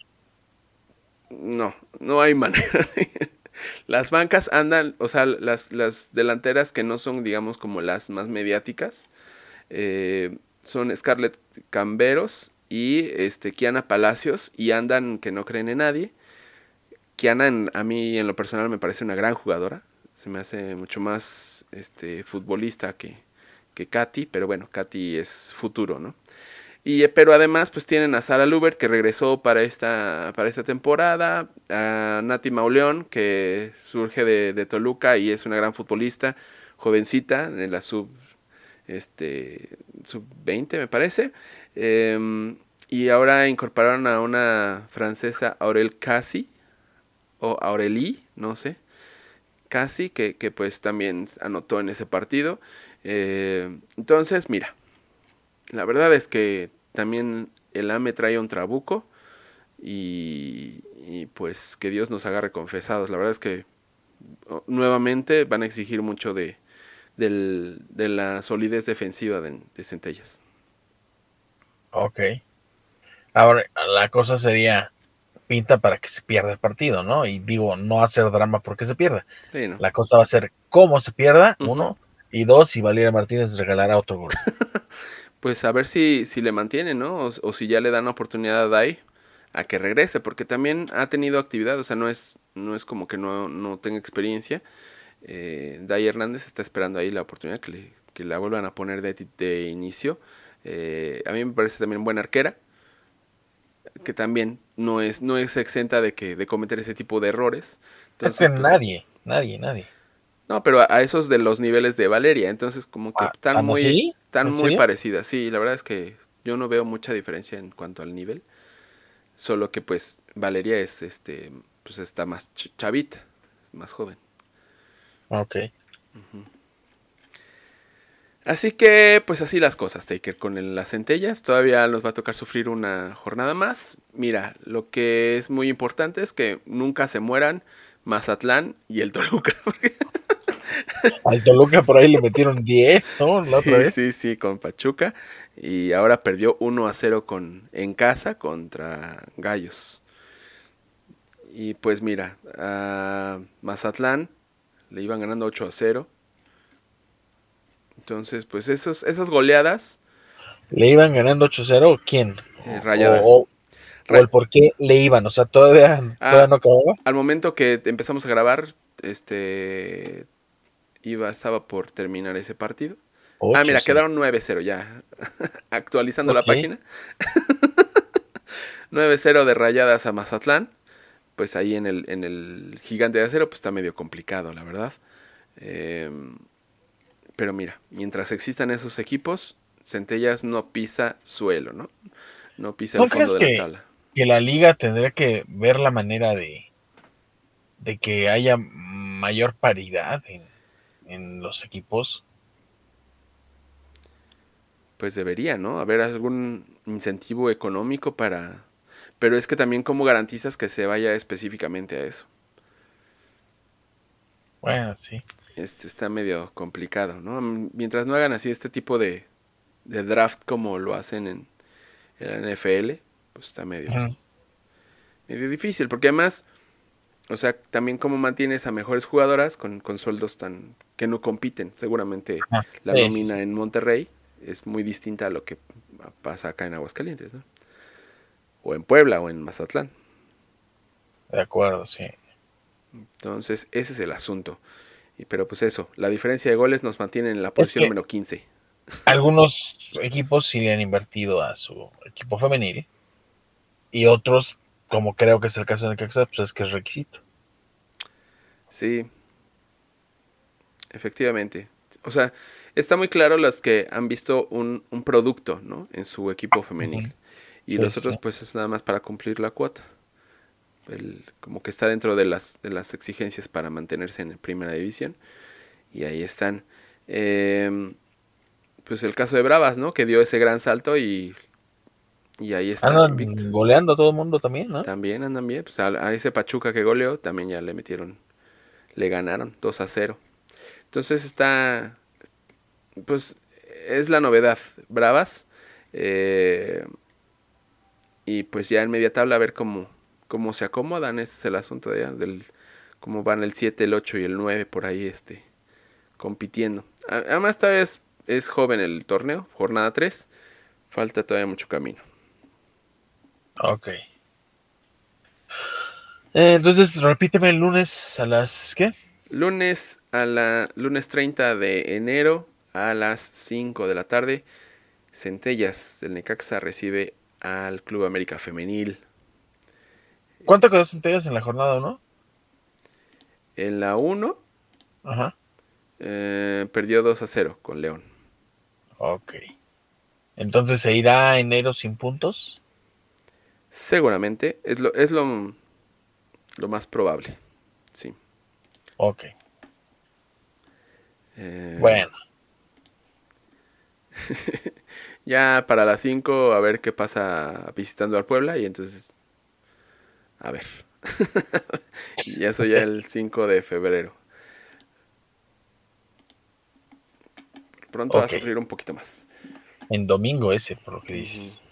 no, no hay manera. Las bancas andan, o sea, las, las delanteras que no son, digamos, como las más mediáticas, eh, son Scarlett Camberos y este, Kiana Palacios, y andan que no creen en nadie. Kiana, en, a mí en lo personal me parece una gran jugadora, se me hace mucho más este, futbolista que, que Katy, pero bueno, Katy es futuro, ¿no? Y, pero además pues tienen a Sara Lubert, que regresó para esta, para esta temporada, a Nati Mauleón, que surge de, de Toluca y es una gran futbolista, jovencita, de la sub, este, sub veinte me parece, eh, y ahora incorporaron a una francesa, Aurel Cassi, o Aurélie, no sé, Cassi, que, que pues también anotó en ese partido. Eh, entonces, mira, la verdad es que también el A M E trae un trabuco y, y pues que Dios nos agarre confesados. La verdad es que nuevamente van a exigir mucho de, del, de la solidez defensiva de, de Centellas.
Ok. Ahora, la cosa sería, pinta para que se pierda el partido, ¿no? Y digo, no hacer drama porque se pierda.
Sí, ¿no?
La cosa va a ser cómo se pierda,
uh-huh.
uno, y dos, si Valeria Martínez regalará otro gol.
Pues a ver si, si le mantienen, ¿no? O, o si ya le dan oportunidad a Dai a que regrese, porque también ha tenido actividad, o sea, no es, no es como que no, no tenga experiencia. Eh, Dai Hernández está esperando ahí la oportunidad que, le, que la vuelvan a poner de, de inicio. Eh, a mí me parece también buena arquera, que también no es, no es exenta de, que, de cometer ese tipo de errores.
Entonces, es que pues, nadie, nadie, nadie.
No, pero a, a esos de los niveles de Valeria, entonces como que están muy,
¿sí?
están muy parecidas. Sí, la verdad es que yo no veo mucha diferencia en cuanto al nivel. Solo que pues Valeria es, este, pues está más ch- chavita, más joven.
Ok.
Uh-huh. Así que, pues así las cosas, Taker, con el, las Centellas. Todavía nos va a tocar sufrir una jornada más. Mira, lo que es muy importante es que nunca se mueran Mazatlán y el Toluca.
Al Toluca por ahí le metieron diez, ¿no? La
sí,
otra vez.
sí, sí, con Pachuca. Y ahora perdió uno a cero con, en casa contra Gallos. Y pues mira, a Mazatlán le iban ganando ocho a cero. Entonces, pues esos, esas goleadas.
¿Le iban ganando ocho a cero? ¿Quién?
Eh, rayadas.
O, o, o el por qué le iban, o sea, todavía,
ah,
todavía no acababa.
Al momento que empezamos a grabar, este iba, estaba por terminar ese partido. ah, mira,
sí.
quedaron nueve cero ya. Actualizando
Ok.
la página. nueve cero de Rayadas a Mazatlán. Pues ahí en el, en el Gigante de Acero, pues está medio complicado, la verdad. Eh, pero mira, mientras existan esos equipos, Centellas no pisa suelo, ¿no? No pisa el
¿No
fondo
crees
de la
que,
tabla.
que la liga tendría que ver la manera de, de que haya mayor paridad en, en los equipos?
Pues debería, ¿no? Haber algún incentivo económico para... Pero es que también cómo garantizas que se vaya específicamente a eso.
Bueno, sí.
Este está medio complicado, ¿no? Mientras no hagan así este tipo de, de draft como lo hacen en, en la N F L, pues está medio,
Ujú.
medio difícil. Porque además, o sea, también cómo mantienes a mejores jugadoras con, con sueldos tan que no compiten. Seguramente
Ah,
la
sí, sí,
nómina
sí.
en Monterrey es muy distinta a lo que pasa acá en Aguascalientes, ¿no? O en Puebla o en Mazatlán.
De acuerdo, sí.
Entonces, ese es el asunto. Y, pero pues eso, la diferencia de goles nos mantiene en la
Es
posición
que
número quince.
algunos equipos sí le han invertido a su equipo femenil y otros, como creo que es el caso de Necaxa, pues es que es requisito.
Sí, efectivamente. O sea, está muy claro los que han visto un, un producto, ¿no? En su equipo femenil.
Ujú.
Y
Sí,
los
sí,
otros,
sí.
pues es nada más para cumplir la cuota. El, como que está dentro de las, de las exigencias para mantenerse en primera división. Y ahí están. Eh, pues el caso de Bravas, ¿no? Que dio ese gran salto y, y ahí está, invicto.
Andan goleando a todo el mundo también, ¿no?
También andan bien. Pues a, a ese Pachuca que goleó, también ya le metieron, le ganaron dos a cero. Entonces está, pues es la novedad. Bravas. Eh, y pues ya en media tabla a ver cómo, cómo se acomodan. Ese es el asunto de, del cómo van el siete, el ocho y el nueve por ahí este, compitiendo. Además esta vez es joven el torneo, jornada tres. Falta todavía mucho camino.
Ok. Eh, entonces, repíteme el lunes a las, ¿qué?
Lunes a la lunes treinta de enero a las cinco de la tarde, Centellas del Necaxa recibe al Club América Femenil.
¿Cuánto quedó Centellas en la jornada uno?
En la uno
Ajá.
eh, perdió dos a cero con León.
Ok. Entonces, ¿se irá a enero sin puntos?
Seguramente es lo, es lo, lo más probable. Sí.
Ok.
Eh,
Bueno.
Ya para las cinco a ver qué pasa visitando al Puebla y entonces a ver. Y eso ya el cinco de febrero. Pronto va a
Ok.
sufrir un poquito más.
En domingo ese, por lo que
Ujú.
dices.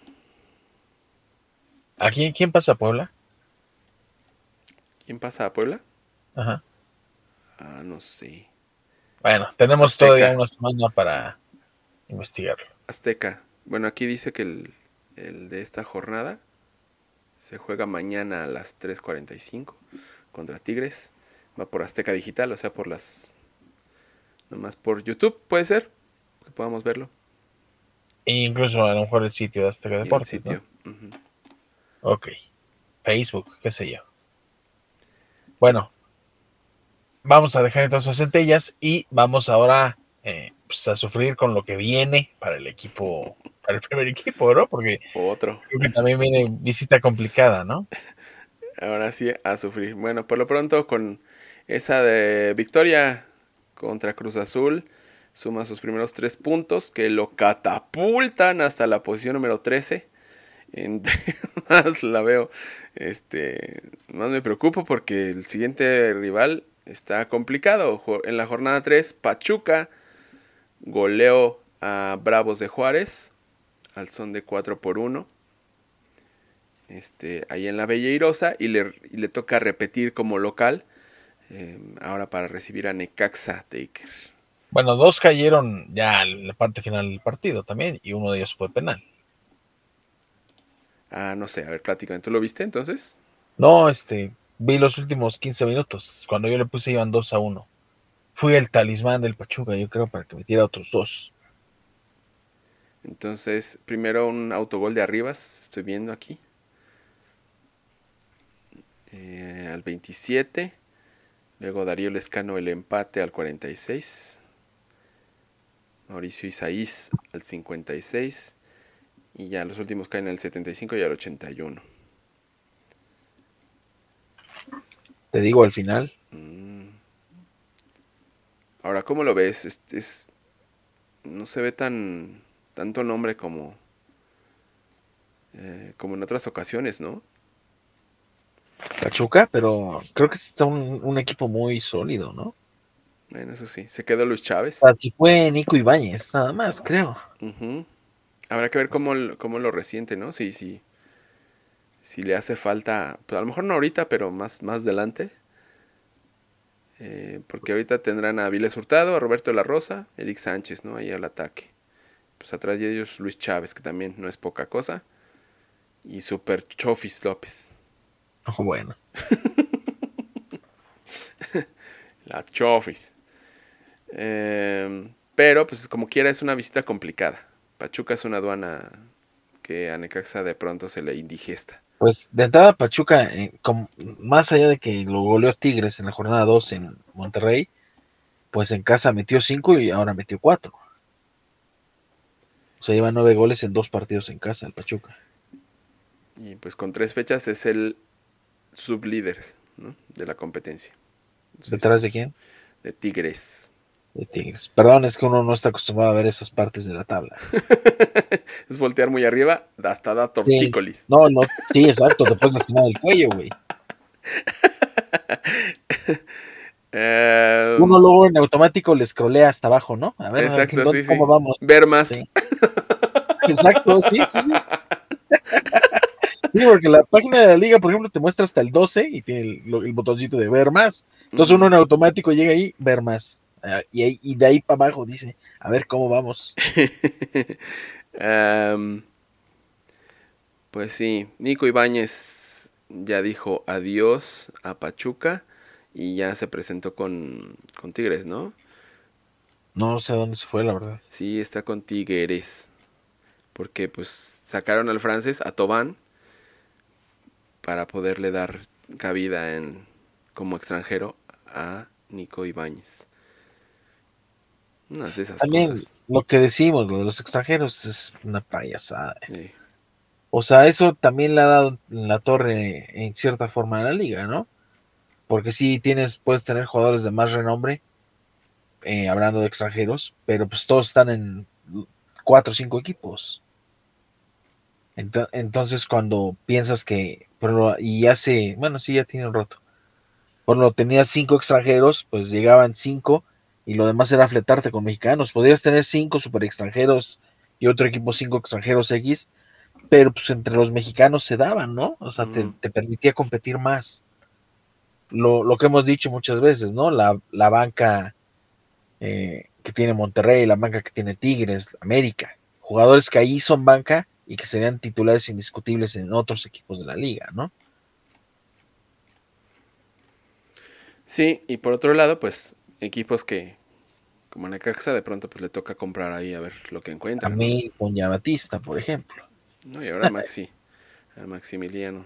¿A quién, quién pasa a Puebla?
¿Quién pasa a Puebla?
Ajá.
Ah, no sé.
Bueno, tenemos todavía
Azteca.
una semana para investigarlo.
Azteca. Bueno, aquí dice que el, el de esta jornada se juega mañana a las tres cuarenta y cinco contra Tigres. Va por Azteca Digital, o sea, por las... Nomás por YouTube, puede ser, que podamos verlo.
E incluso a lo mejor el sitio de Azteca
Y el
Deportes, ¿no?
sitio. Ujú.
Ok. Facebook, qué sé yo.
Sí.
Bueno, vamos a dejar entonces a Centellas y vamos ahora eh, pues, a sufrir con lo que viene para el equipo, para el primer equipo, ¿no? Porque
Otro.
creo que también viene visita complicada, ¿no?
Ahora sí, a sufrir. Bueno, por lo pronto con esa de victoria contra Cruz Azul, suma sus primeros tres puntos que lo catapultan hasta la posición número trece. En- más la veo, este, más me preocupo porque el siguiente rival está complicado. Jo- En la jornada tres, Pachuca goleó a Bravos de Juárez al son de cuatro por uno. Este, ahí en la Bella Irosa y le, y le toca repetir como local eh, ahora para recibir a Necaxa Taker.
Bueno, dos cayeron ya en la parte final del partido también y uno de ellos fue penal.
Ah, no sé, a ver, platícame, ¿tú lo viste entonces?
No, este, vi los últimos quince minutos. Cuando yo le puse iban dos a uno. Fui el talismán del Pachuca, yo creo, para que metiera otros dos.
Entonces, primero un autogol de Arribas, estoy viendo aquí. Eh, al veintisiete. Luego Darío Lescano el empate al cuarenta y seis. Mauricio Isaías al cincuenta y seis. Y ya los últimos caen al setenta y cinco y al ochenta y uno.
Te digo al final.
Mm. Ahora, ¿cómo lo ves? Es, es, no se ve tan tanto nombre como, eh, como en otras ocasiones, ¿no?
Pachuca, pero creo que está un, un equipo muy sólido, ¿no?
Bueno, eso sí. Se quedó Luis Chávez.
O sea, si fue Nico Ibáñez, nada más, creo.
Uh-huh. Habrá que ver cómo, cómo lo resiente, ¿no? Si, si, si le hace falta, pues a lo mejor no ahorita, pero más, más adelante. Eh, porque ahorita tendrán a Viles Hurtado, a Roberto de la Rosa, Eric Sánchez, ¿no? Ahí al ataque. Pues atrás de ellos Luis Chávez, que también no es poca cosa. Y Super Chofis López.
Oh, bueno.
La Chofis. Eh, pero, pues como quiera, es una visita complicada. Pachuca es una aduana que a Necaxa de pronto se le indigesta.
Pues de entrada Pachuca, eh, con, más allá de que lo goleó Tigres en la jornada dos en Monterrey, pues en casa metió cinco y ahora metió cuatro. O sea, lleva nueve goles en dos partidos en casa el Pachuca.
Y pues con tres fechas es el sublíder, ¿no? De la competencia.
¿Detrás de quién?
De Tigres.
De Tigres. Perdón, es que uno no está acostumbrado a ver esas partes de la tabla.
Es voltear muy arriba, hasta da tortícolis.
Sí. No, no, sí, exacto, te puedes lastimar el cuello, güey.
Uh,
Uno luego en automático le scrollea hasta abajo, ¿no? A ver,
exacto,
¿dónde,
sí,
¿cómo
sí.
vamos?
Ver más.
Sí. Exacto, sí, sí, sí. Sí, porque la página de la liga, por ejemplo, te muestra hasta el doce y tiene el, el botoncito de ver más. Entonces uno en automático llega ahí, ver más. Uh, y, ahí, y de ahí para abajo dice, a ver cómo vamos.
um, pues sí, Nico Ibáñez ya dijo adiós a Pachuca y ya se presentó con, con Tigres, ¿no?
No sé a dónde se fue, la verdad.
Sí, está con Tigres. Porque pues sacaron al francés, a Tobán, para poderle dar cabida en, como extranjero a Nico Ibáñez. Una de esas
También
cosas.
lo que decimos, lo de los extranjeros, es una payasada.
Sí.
O sea, eso también le ha dado en la torre en cierta forma a la liga, ¿no? Porque sí tienes, puedes tener jugadores de más renombre, eh, hablando de extranjeros, pero pues todos están en cuatro o cinco equipos. Ent- entonces cuando piensas que, pero, y hace, bueno, sí, ya tiene un rato, cuando tenías cinco extranjeros, pues llegaban cinco y lo demás era fletarte con mexicanos. Podrías tener cinco super extranjeros y otro equipo cinco extranjeros X, pero pues entre los mexicanos se daban, ¿no? O sea,
Mm.
te, te permitía competir más. Lo, lo que hemos dicho muchas veces, ¿no? La, la banca eh, que tiene Monterrey, la banca que tiene Tigres, América, jugadores que ahí son banca y que serían titulares indiscutibles en otros equipos de la liga, ¿no?
Sí, y por otro lado, pues equipos que, como Necaxa, de pronto pues le toca comprar ahí a ver lo que
A
encuentran, ¿no?
mí, con Batista, por ejemplo.
No, y ahora Maxi, a Maximiliano,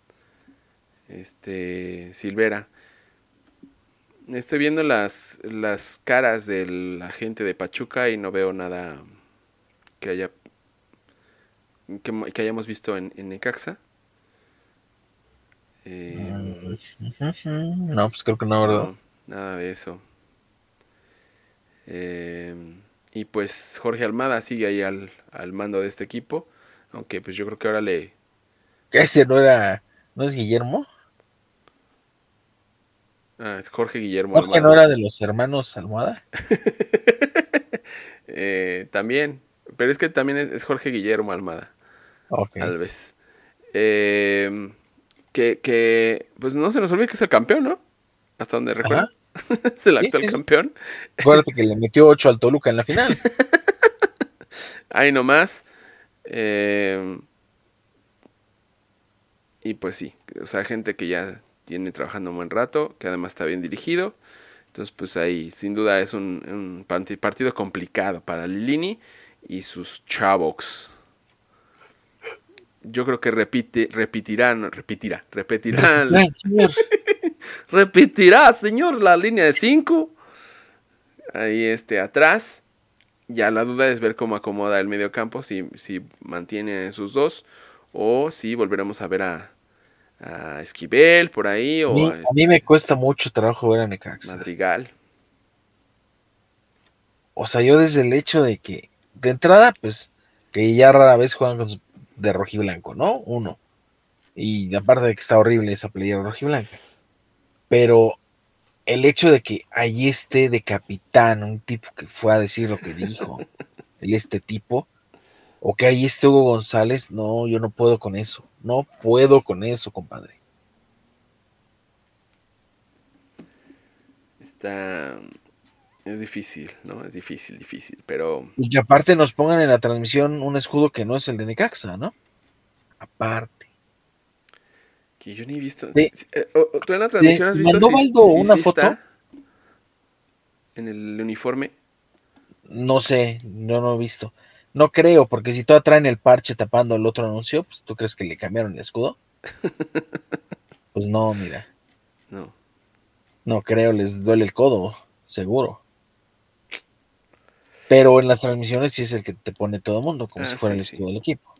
este, Silvera. Estoy viendo las, las caras de la gente de Pachuca y no veo nada que haya que, que hayamos visto en, en Necaxa. Eh,
No, pues creo que no, ¿verdad?
no, nada de eso. Eh, y pues Jorge Almada sigue ahí al, al mando de este equipo. Aunque pues yo creo que ahora le...
Ese no era, ¿no es Guillermo?
Ah, es Jorge Guillermo
Jorge
Almada.
no era de los hermanos Almohada.
eh, también. Pero es que también es, es Jorge Guillermo Almada.
Ok.
Alves. Eh, que, que, pues no se nos olvide que es el campeón, ¿no? Hasta donde recuerdo. Es el
Sí,
actual
sí, sí.
campeón.
Acuérdate que le metió ocho al Toluca en la final.
Ahí nomás. Eh, y pues sí, o sea, gente que ya tiene trabajando un buen rato, que además está bien dirigido. Entonces, pues ahí sin duda es un, un partido complicado para Lilini. y sus Chavox. Yo creo que repite, repetirán, repetirá, repetirán,
Ay, señor.
repetirá, señor, la línea de cinco. Ahí este atrás. Ya la duda es ver cómo acomoda el mediocampo, si, si mantiene sus dos, o si volveremos a ver a, a Esquivel por ahí,
A
o
mí,
a,
a
este
mí me cuesta mucho trabajo ver a Necaxa.
Madrigal.
O sea, yo desde el hecho de que, de entrada, pues, que ya rara vez juegan con su- de rojiblanco, ¿no? Uno. Y aparte de que está horrible esa playera rojiblanca. Pero el hecho de que allí esté de capitán un tipo que fue a decir lo que dijo, el este tipo, o que ahí esté Hugo González, no, yo no puedo con eso. No puedo con eso, compadre.
Está... Es difícil, ¿no? Es difícil, difícil, pero...
Y que aparte nos pongan en la transmisión un escudo que no es el de Necaxa, ¿no? Aparte.
Que yo ni he visto...
Te,
Eh, o- o- ¿Tú en la
te
transmisión has visto
mandó
si,
Baldo
si,
una
si
foto.
está en el uniforme?
No sé, yo no he visto. No creo, porque si todavía traen el parche tapando el otro anuncio, pues ¿tú crees que le cambiaron el escudo? Pues no, mira.
No.
No creo, les duele el codo, seguro. Pero en las transmisiones sí es el que te pone todo el mundo, como
Ah,
si fuera
sí,
el
sí.
escudo del equipo.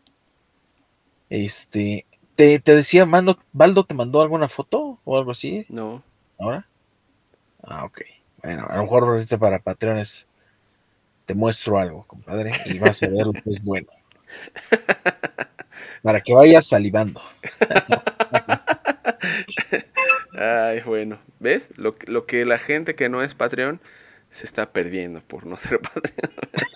Este, te, te decía, Mando, ¿Baldo te mandó alguna foto o algo así
No.
ahora? Ah, ok. Bueno, a lo mejor ahorita para Patreones te muestro algo, compadre, y vas a ver lo que es bueno. Para que vayas salivando.
Ay, bueno. ¿Ves? Lo, que- lo que la gente que no es Patreon se está perdiendo por no ser Patreon.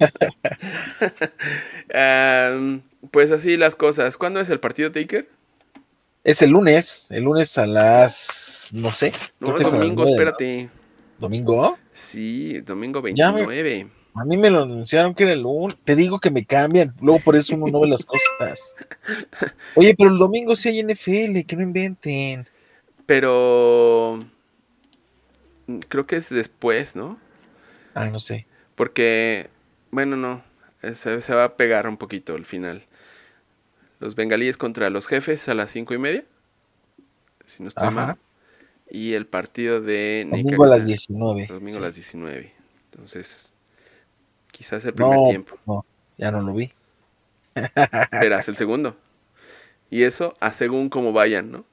Am, pues así las cosas. ¿Cuándo es el partido, Taker?
Es el lunes, el lunes a las, no sé, creo
No,
que
es
es a las
domingo,
nueve, ¿no?
espérate.
¿Domingo?
Sí, domingo
Ya me,
veintinueve.
a mí me lo anunciaron que era el lunes. Te digo que me cambian, luego por eso uno no ve las cosas. Oye, pero el domingo sí hay N F L, que no inventen.
Pero mm, creo que es después, ¿no?
Ah, no sé.
Porque, bueno, no. eh, Se, se va a pegar un poquito el final. Los bengalíes contra los jefes a las cinco y media. Si no estoy mal.
Ajá.
Y el partido de
Domingo a las
Necaxa.
diecinueve.
Domingo a
Sí.
las diecinueve. Entonces, quizás el primer
No,
tiempo.
no, ya no lo vi.
Verás el segundo. Y eso a según cómo vayan, ¿no?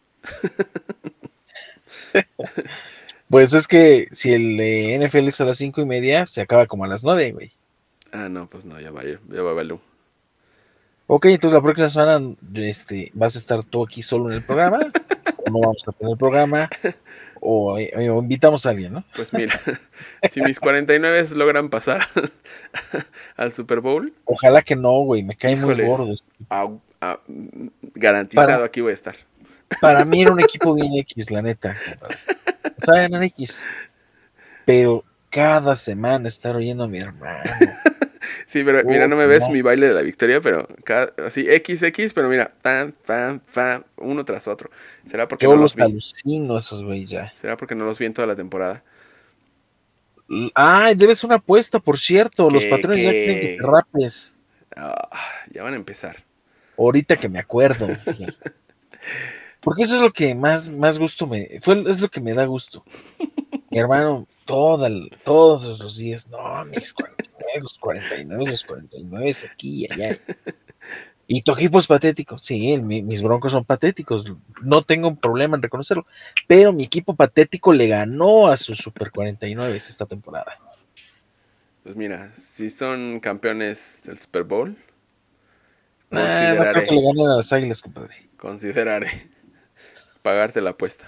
Pues es que si el eh, N F L es a las cinco y media, se acaba como a las nueve, güey.
Ah, no, pues no, ya va, ya va a valer.
Ok, entonces la próxima semana este, vas a estar tú aquí solo en el programa, o no vamos a tener programa, o, eh, o invitamos a alguien, ¿no?
Pues mira, si mis cuarenta y nueve logran pasar al Super Bowl,
Ojalá que no, güey, me cae muy
híjoles,
gordo.
a- a- garantizado
Para,
aquí voy a estar.
para mí era un equipo bien X, la neta. Compadre. O sea, eran X. Pero cada semana estar oyendo a mi hermano.
Sí, pero mira,
Oh,
no me ves
no.
mi baile de la victoria, pero cada- así equis equis, pero mira, pam, pam, pam, uno tras otro. ¿Será porque
Yo
no los
los
vi?
alucino esos güey ya.
¿Será porque no los vi en toda la temporada?
L- Ay, debes una apuesta, por cierto. Los
Que,
patrones ya quieren que te
que...
rapes.
ah, ya van a empezar.
Ahorita que me acuerdo. Fíjate. Porque eso es lo que más, más gusto me. Fue, es lo que me da gusto. Mi hermano, toda, el- todos los días. No, mis cuarenta y nueve, los cuarenta y nueve, los cuarenta y nueve es aquí y allá. Y tu equipo es patético. Sí, el- mi- mis broncos son patéticos. No tengo un problema en reconocerlo. Pero mi equipo patético le ganó a sus Super cuarenta y nueve esta temporada.
Pues mira, si son campeones del Super Bowl,
Nah, no creo que le
consideraré,
ganen a las águilas, compadre.
consideraré pagarte la apuesta.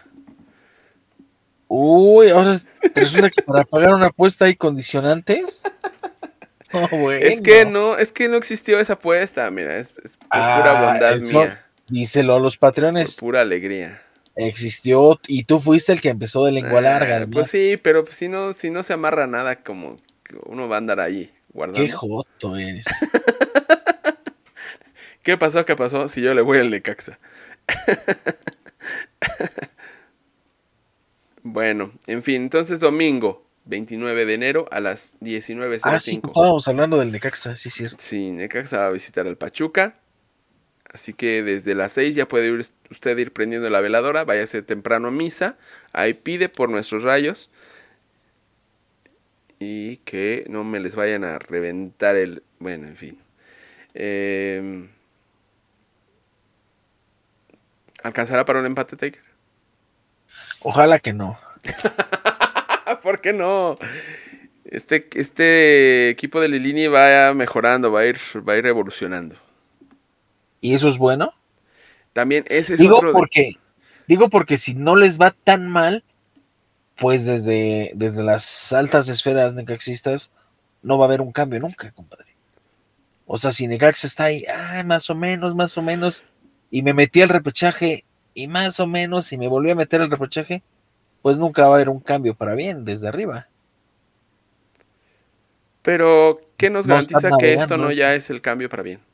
Uy, ahora resulta que para pagar una apuesta hay condicionantes. No, bueno.
Es que no, es que no existió esa apuesta, mira, es, es por pura
Ah,
bondad
eso,
mía,
díselo a los
por
patrones.
pura alegría.
Existió y tú fuiste el que empezó de lengua larga,
Ah,
además.
pues sí, pero pues si no, si no se amarra nada, como que uno va a andar ahí
Qué
guardando.
joto eres.
¿Qué pasó? ¿Qué pasó? Si yo le voy al Necaxa. Bueno, en fin, entonces domingo. veintinueve de enero a las diecinueve cero
Ah, sí,
cinco.
estábamos hablando del Necaxa, sí, cierto.
Sí, Necaxa va a visitar al Pachuca. Así que desde las seis ya puede ir, usted ir prendiendo la veladora. Váyase temprano a misa. Ahí pide por nuestros Rayos. Y que no me les vayan a reventar el... Bueno, en fin. Eh, ¿Alcanzará para un empate, Taker?
Ojalá que no.
¿Por qué no? Este, este equipo de Lilini va mejorando, va a ir, va a ir evolucionando.
¿Y eso es bueno?
También ese es
Digo
otro... de-
porque, digo porque si no les va tan mal, pues desde, desde las altas esferas necaxistas no va a haber un cambio nunca, compadre. O sea, si Necaxa está ahí, ah, más o menos, más o menos, y me metí al repechaje, y más o menos, y me volví a meter al repechaje, pues nunca va a haber un cambio para bien desde arriba.
Pero, ¿qué nos
No están
garantiza que esto
navegando.
no ya es el cambio para bien?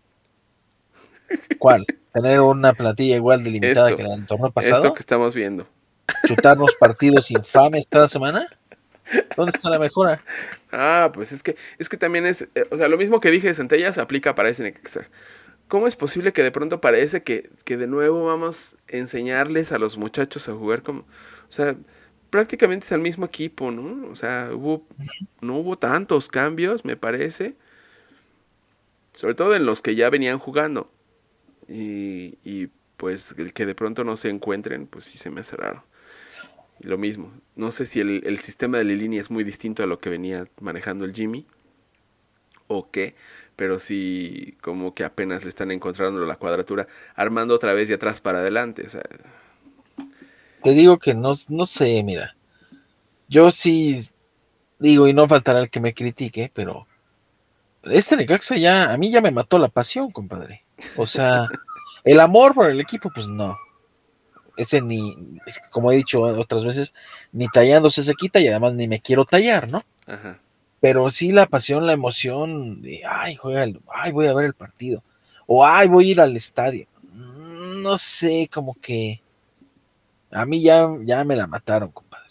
¿Cuál? Tener una plantilla igual de limitada
Esto,
que la del torneo
esto
pasado,
que estamos viendo.
chutarnos partidos infames cada semana. ¿Dónde está la mejora?
Ah, pues es que, es que también es, eh, o sea, lo mismo que dije de Centellas aplica para ese Necaxa. ¿Cómo es posible que de pronto parece que, que de nuevo vamos a enseñarles a los muchachos a jugar como, o sea, prácticamente es el mismo equipo, ¿no? O sea, hubo, no hubo tantos cambios, me parece, sobre todo en los que ya venían jugando. Y, y pues el que de pronto no se encuentren, pues sí se me hace raro. Y lo mismo, no sé si el, el sistema de Lilini es muy distinto a lo que venía manejando el Jimmy o qué, pero sí como que apenas le están encontrando la cuadratura, armando otra vez de atrás para adelante. O sea,
Te digo que no, no sé, mira. Yo sí digo, y no faltará el que me critique, pero este Necaxa ya, a mí ya me mató la pasión, compadre. O sea, el amor por el equipo, pues no. Ese ni, como he dicho otras veces, ni tallándose se quita y además ni me quiero tallar, ¿no?
ajá.
Pero sí la pasión, la emoción de, ay, juega el, ay, voy a ver el partido. O, ay, voy a ir al estadio. No sé, como que a mí ya, ya me la mataron, compadre.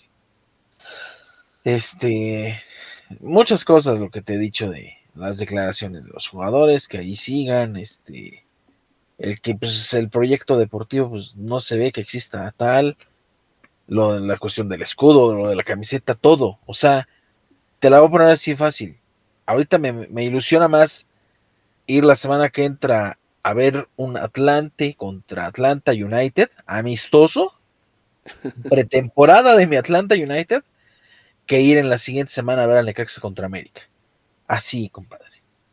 Este, muchas cosas lo que te he dicho de las declaraciones de los jugadores, que ahí sigan, este, el que pues el proyecto deportivo pues no se ve que exista tal, lo de la cuestión del escudo, lo de la camiseta, todo, o sea, te la voy a poner así fácil. Ahorita me, me ilusiona más ir la semana que entra a ver un Atlante contra Atlanta United, amistoso, pretemporada de mi Atlanta United, que ir en la siguiente semana a ver al Necaxa contra América. Así, compadre.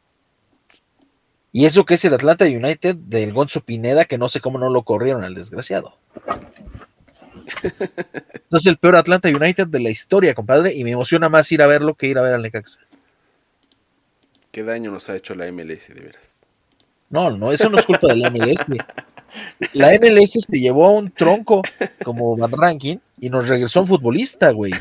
Y eso que es el Atlanta United del Gonzo Pineda, que no sé cómo no lo corrieron al desgraciado. Es el peor Atlanta United de la historia, compadre, y me emociona más ir a verlo que ir a ver al Necaxa.
¿Qué daño nos ha hecho la M L S, de veras?
No, no, eso no es culpa de la M L S. La M L S se llevó a un tronco como Van Ranking y nos regresó a un futbolista, güey.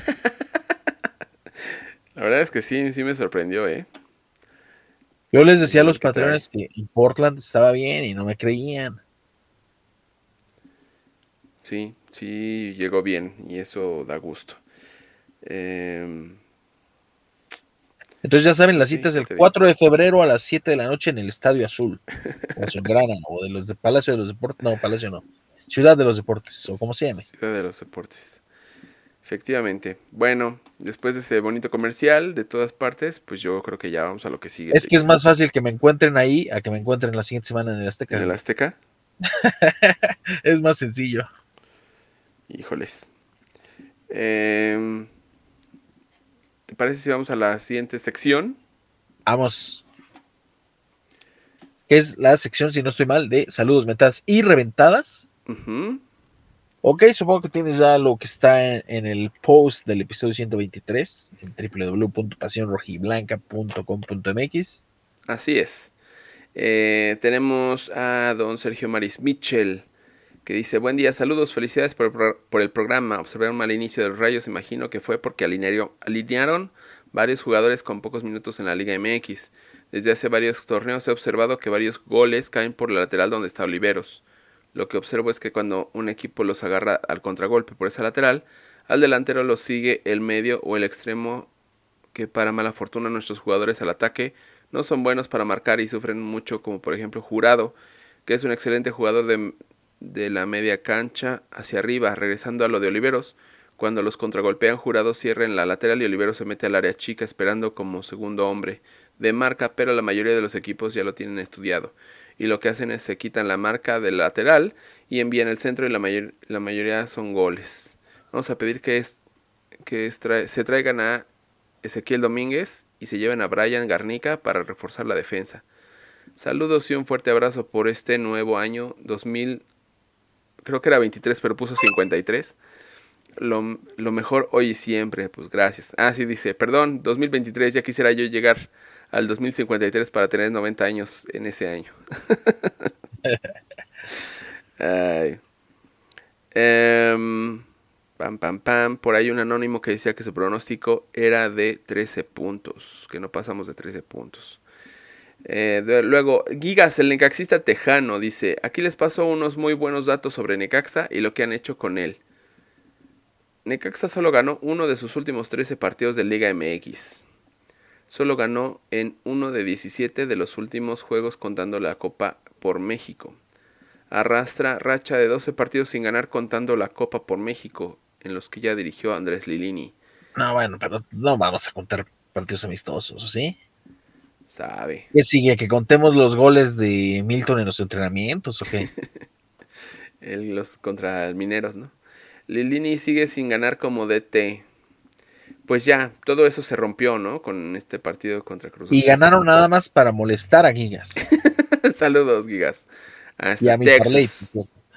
La verdad es que sí, sí me sorprendió, ¿eh?
Yo les decía a
El
los
que trae.
patrones que en Portland estaba bien y no me creían.
Sí, sí llegó bien y eso da gusto. Eh,
Entonces ya saben, la
sí,
cita es
¿qué
el
te digo?
cuatro de febrero a las siete de la noche en el Estadio Azul, o Azulgrana, o de los de Palacio de los Deportes, no, Palacio no, Ciudad de los Deportes, o como se llame.
Ciudad de los Deportes. Efectivamente. Bueno, después de ese bonito comercial de todas partes, pues yo creo que ya vamos a lo que sigue.
Es que es más fácil que me encuentren ahí a que me encuentren la siguiente semana en el Azteca.
¿En el Azteca?
Es más sencillo.
Híjoles. Eh, ¿Te parece si vamos a la siguiente sección?
Vamos. Que es la sección, si no estoy mal, de saludos, metadas y reventadas.
Uh-huh.
Ok, supongo que tienes ya lo que está en, en el post del episodio ciento veintitrés en doble u doble u doble u punto pasión rojiblanca punto com punto m x.
Así es. Eh, tenemos a don Sergio Maris Mitchell, que dice: buen día, saludos, felicidades por el, pro- por el programa. Observé un mal inicio de los Rayos, imagino que fue porque alinearon, alinearon varios jugadores con pocos minutos en la Liga M X. Desde hace varios torneos he observado que varios goles caen por la lateral donde está Oliveros. Lo que observo es que cuando un equipo los agarra al contragolpe por esa lateral, Al delantero lo sigue el medio o el extremo, que para mala fortuna nuestros jugadores al ataque no son buenos para marcar y sufren mucho, como por ejemplo Jurado, que es un excelente jugador de, de la media cancha hacia arriba. Regresando a lo de Oliveros, cuando los contragolpean, Jurado cierra en la lateral y Oliveros se mete al área chica esperando como segundo hombre de marca, pero la mayoría de los equipos ya lo tienen estudiado. Y lo que hacen es se quitan la marca del lateral y envían el centro y la, mayor, la mayoría son goles. Vamos a pedir que, es, que es tra- se traigan a Ezequiel Domínguez y se lleven a Brian Garnica para reforzar la defensa. Saludos y un fuerte abrazo por este nuevo año dos mil, creo que era veintitrés, pero puso cincuenta y tres. Lo, lo mejor hoy y siempre, pues gracias. Ah, sí, dice, perdón, dos mil veintitrés, ya quisiera yo llegar al dos mil cincuenta y tres para tener noventa años en ese año. Ay. Um, pam, pam, pam. Por ahí un anónimo que decía que su pronóstico era de trece puntos, que no pasamos de trece puntos. Eh, de, luego, Gigas, el necaxista tejano, dice, aquí les paso unos muy buenos datos sobre Necaxa y lo que han hecho con él. Necaxa solo ganó uno de sus últimos trece partidos de Liga M X. Solo ganó en uno de diecisiete de los últimos juegos contando la Copa por México. Arrastra racha de doce partidos sin ganar contando la Copa por México, en los que ya dirigió Andrés Lilini.
No, bueno, pero no vamos a contar partidos amistosos, ¿sí?
Sabe.
¿Qué sigue? ¿Que contemos los goles de Milton en los entrenamientos o qué?
el, los contra el Mineros, ¿no? Lilini sigue sin ganar como D T. Pues ya, todo eso se rompió, ¿no? Con este partido contra Cruz Azul.
Y ganaron nada más para molestar a Gigas.
Saludos, Gigas. Hasta
y a mi
Texas.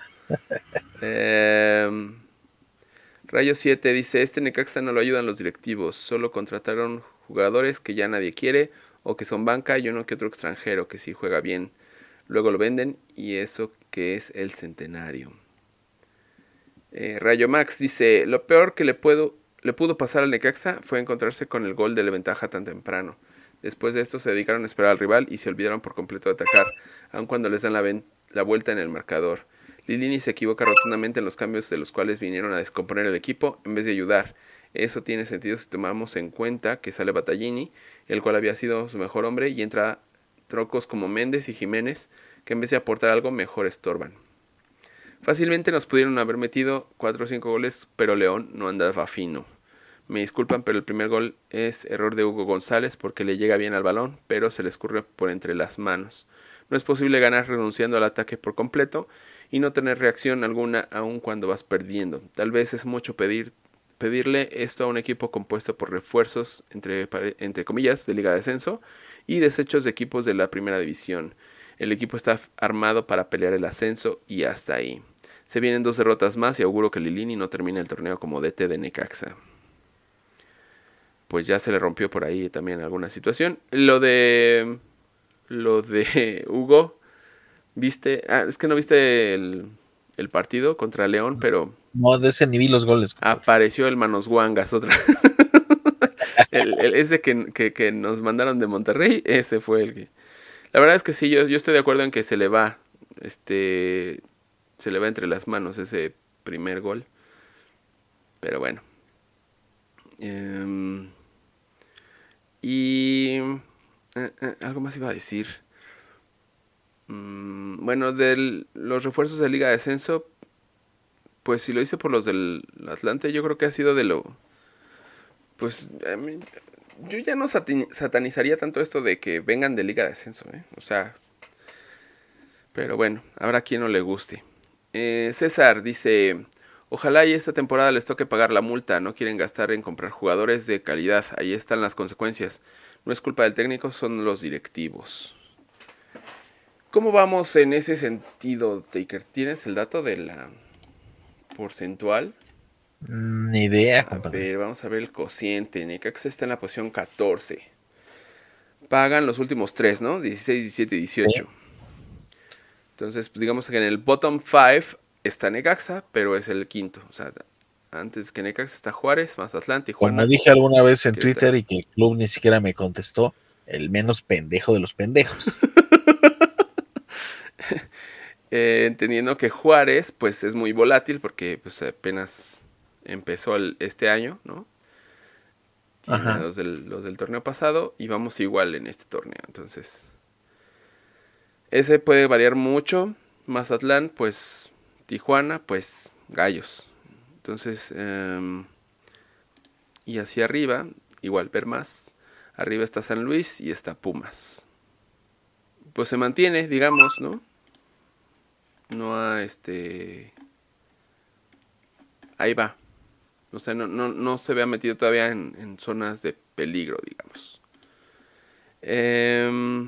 eh, Rayo siete dice, este Necaxa no lo ayudan los directivos. Solo contrataron jugadores que ya nadie quiere o que son banca y uno que otro extranjero que sí juega bien. Luego lo venden y eso que es el centenario. Eh, Rayo Max dice, lo peor que le puedo le pudo pasar al Necaxa fue encontrarse con el gol de la ventaja tan temprano. Después de esto se dedicaron a esperar al rival y se olvidaron por completo de atacar, aun cuando les dan la, ven- la vuelta en el marcador. Lilini se equivoca rotundamente en los cambios de los cuales vinieron a descomponer el equipo en vez de ayudar. Eso tiene sentido si tomamos en cuenta que sale Battaglini, el cual había sido su mejor hombre, y entra trocos como Méndez y Jiménez, que en vez de aportar algo mejor estorban. Fácilmente nos pudieron haber metido cuatro o cinco goles, pero León no andaba fino. Me disculpan, pero el primer gol es error de Hugo González porque le llega bien al balón, pero se le escurre por entre las manos. No es posible ganar renunciando al ataque por completo y no tener reacción alguna aun cuando vas perdiendo. Tal vez es mucho pedir, pedirle esto a un equipo compuesto por refuerzos, entre, entre comillas, de Liga de Ascenso y desechos de equipos de la Primera División. El equipo está armado para pelear el ascenso y hasta ahí. Se vienen dos derrotas más y auguro que Lilini no termine el torneo como D T de Necaxa. Pues ya se le rompió por ahí también alguna situación. Lo de lo de Hugo, ¿viste? Ah, es que no viste el, el partido contra León, pero
no, de ese ni vi los goles.
Apareció el Manos Guangas, otra. el, el, ese que, que, que nos mandaron de Monterrey, ese fue el que... La verdad es que sí, yo, yo estoy de acuerdo en que se le va, este, se le va entre las manos ese primer gol. Pero bueno. Um, y uh, uh, algo más iba a decir. Um, bueno, de los refuerzos de Liga de Ascenso, pues si lo hice por los del Atlante, yo creo que ha sido de lo... Pues a mí, yo ya no satanizaría tanto esto de que vengan de Liga de Ascenso, ¿eh? O sea, pero bueno, habrá quien no le guste. Eh, César dice, ojalá y esta temporada les toque pagar la multa, no quieren gastar en comprar jugadores de calidad, ahí están las consecuencias. No es culpa del técnico, son los directivos. ¿Cómo vamos en ese sentido, Taker? ¿Tienes el dato de la porcentual?
Ni idea,
A ver, vamos a ver el cociente. Necaxa está en la posición catorce. Pagan los últimos tres, ¿no? dieciséis, diecisiete y dieciocho. Sí. Entonces, pues digamos que en el bottom five está Necaxa, pero es el quinto. O sea, antes que Necaxa está Juárez, Mazatlán, Tijuana.
Como dije alguna vez en Twitter y que el club ni siquiera me contestó, el menos pendejo de los pendejos.
eh, entendiendo que Juárez, pues es muy volátil porque pues apenas... empezó el, este año, ¿no? Tiene los del, los del torneo pasado y vamos igual en este torneo. Entonces, ese puede variar mucho. Mazatlán, pues Tijuana, pues Gallos. Entonces, eh, y hacia arriba, igual ver más. Arriba está San Luis y está Pumas. Pues se mantiene, digamos, ¿no? No ha, este... Ahí va. O sea, no, no, no se vea metido todavía en, en zonas de peligro, digamos. Eh,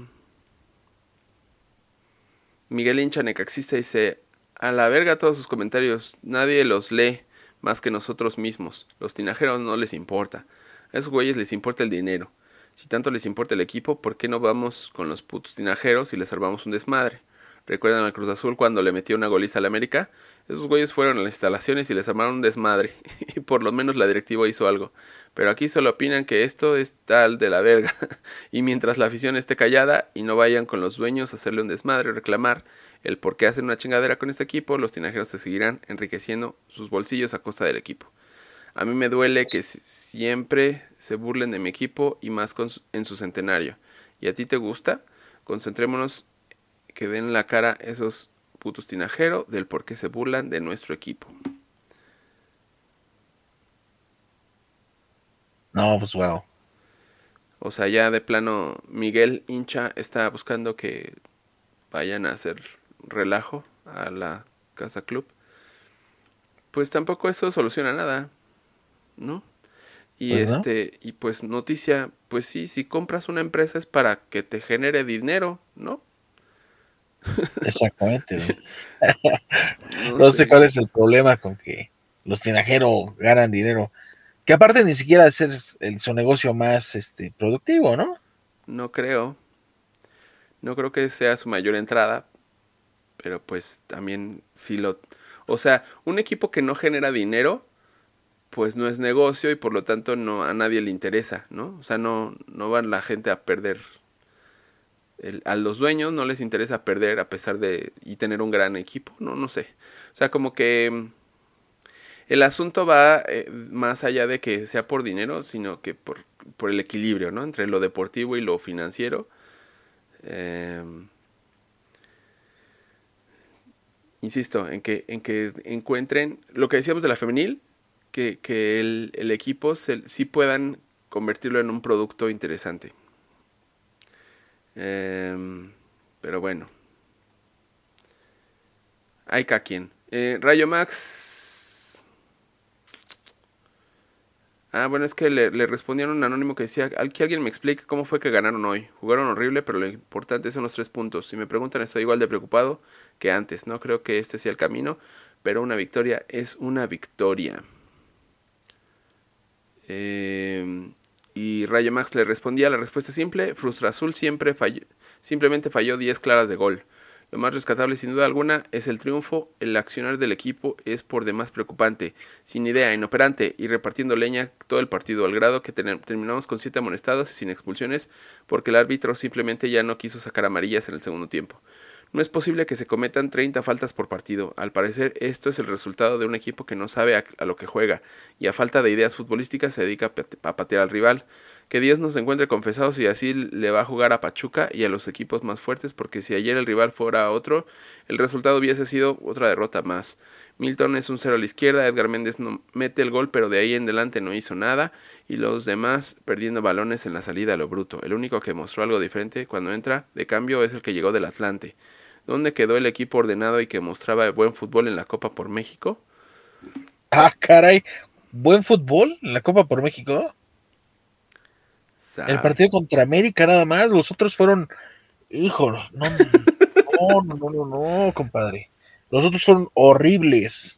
Miguel Hincha Necaxista dice: a la verga todos sus comentarios. Nadie los lee más que nosotros mismos. Los tinajeros no les importa. A esos güeyes les importa el dinero. Si tanto les importa el equipo, ¿por qué no vamos con los putos tinajeros y les armamos un desmadre? ¿Recuerdan al Cruz Azul cuando le metió una goliza al América? Esos güeyes fueron a las instalaciones y les armaron un desmadre. Y por lo menos la directiva hizo algo. Pero aquí solo opinan que esto es tal de la verga. Y mientras la afición esté callada y no vayan con los dueños a hacerle un desmadre o reclamar el por qué hacen una chingadera con este equipo, los tinajeros se seguirán enriqueciendo sus bolsillos a costa del equipo. A mí me duele que siempre se burlen de mi equipo y más con su, en su centenario. ¿Y a ti te gusta? Concentrémonos que den la cara esos putos tinajeros del por qué se burlan de nuestro equipo.
No, pues wow.
O sea, ya de plano Miguel Hincha está buscando que vayan a hacer relajo a la Casa Club. Pues tampoco eso soluciona nada, ¿no? Y pues este, no. Y pues noticia, pues sí, si compras una empresa es para que te genere dinero, ¿no?
Exactamente. ¿no? no, no sé. sé cuál es el problema con que los tinajeros ganan dinero, que aparte ni siquiera de ser el, su negocio más este productivo, ¿no?
No creo. No creo que sea su mayor entrada, pero pues también si lo, o sea, un equipo que no genera dinero, pues no es negocio y por lo tanto no a nadie le interesa, ¿no? O sea, no no va la gente a perder. El, a los dueños no les interesa perder a pesar de y tener un gran equipo, no no sé. O sea, como que el asunto va eh, más allá de que sea por dinero, sino que por, por el equilibrio, ¿no? Entre lo deportivo y lo financiero. Eh, insisto, en que, en que encuentren lo que decíamos de la femenil, que, que el, el equipo se, sí puedan convertirlo en un producto interesante. Eh, pero bueno. Hay cada quien. Eh, Rayo Max. Ah, bueno, es que le, le respondieron un anónimo que decía: que alguien me explique cómo fue que ganaron hoy. Jugaron horrible, pero lo importante son los tres puntos. Si me preguntan, estoy igual de preocupado que antes. No creo que este sea el camino, pero una victoria es una victoria. Eh, y Rayo Max le respondía la respuesta simple: Frustra Azul siempre falló, simplemente falló diez claras de gol. Lo más rescatable sin duda alguna es el triunfo. El accionar del equipo es por demás preocupante, sin idea, inoperante y repartiendo leña todo el partido, al grado que ten- terminamos con siete amonestados y sin expulsiones porque el árbitro simplemente ya no quiso sacar amarillas en el segundo tiempo. No es posible que se cometan treinta faltas por partido. Al parecer esto es el resultado de un equipo que no sabe a, a lo que juega y a falta de ideas futbolísticas se dedica a, pate- a patear al rival. Que Dios nos encuentre confesados y así le va a jugar a Pachuca y a los equipos más fuertes, porque si ayer el rival fuera otro, el resultado hubiese sido otra derrota más. Milton es un cero a la izquierda, Edgar Méndez no mete el gol, pero de ahí en adelante no hizo nada, y los demás perdiendo balones en la salida a lo bruto. El único que mostró algo diferente cuando entra de cambio es el que llegó del Atlante. ¿Dónde quedó el equipo ordenado y que mostraba buen fútbol en la Copa por México?
Ah, caray, ¿buen fútbol en la Copa por México? El partido contra América nada más, los otros fueron, hijo, no, no, no, no, no, no, compadre. Los otros fueron horribles.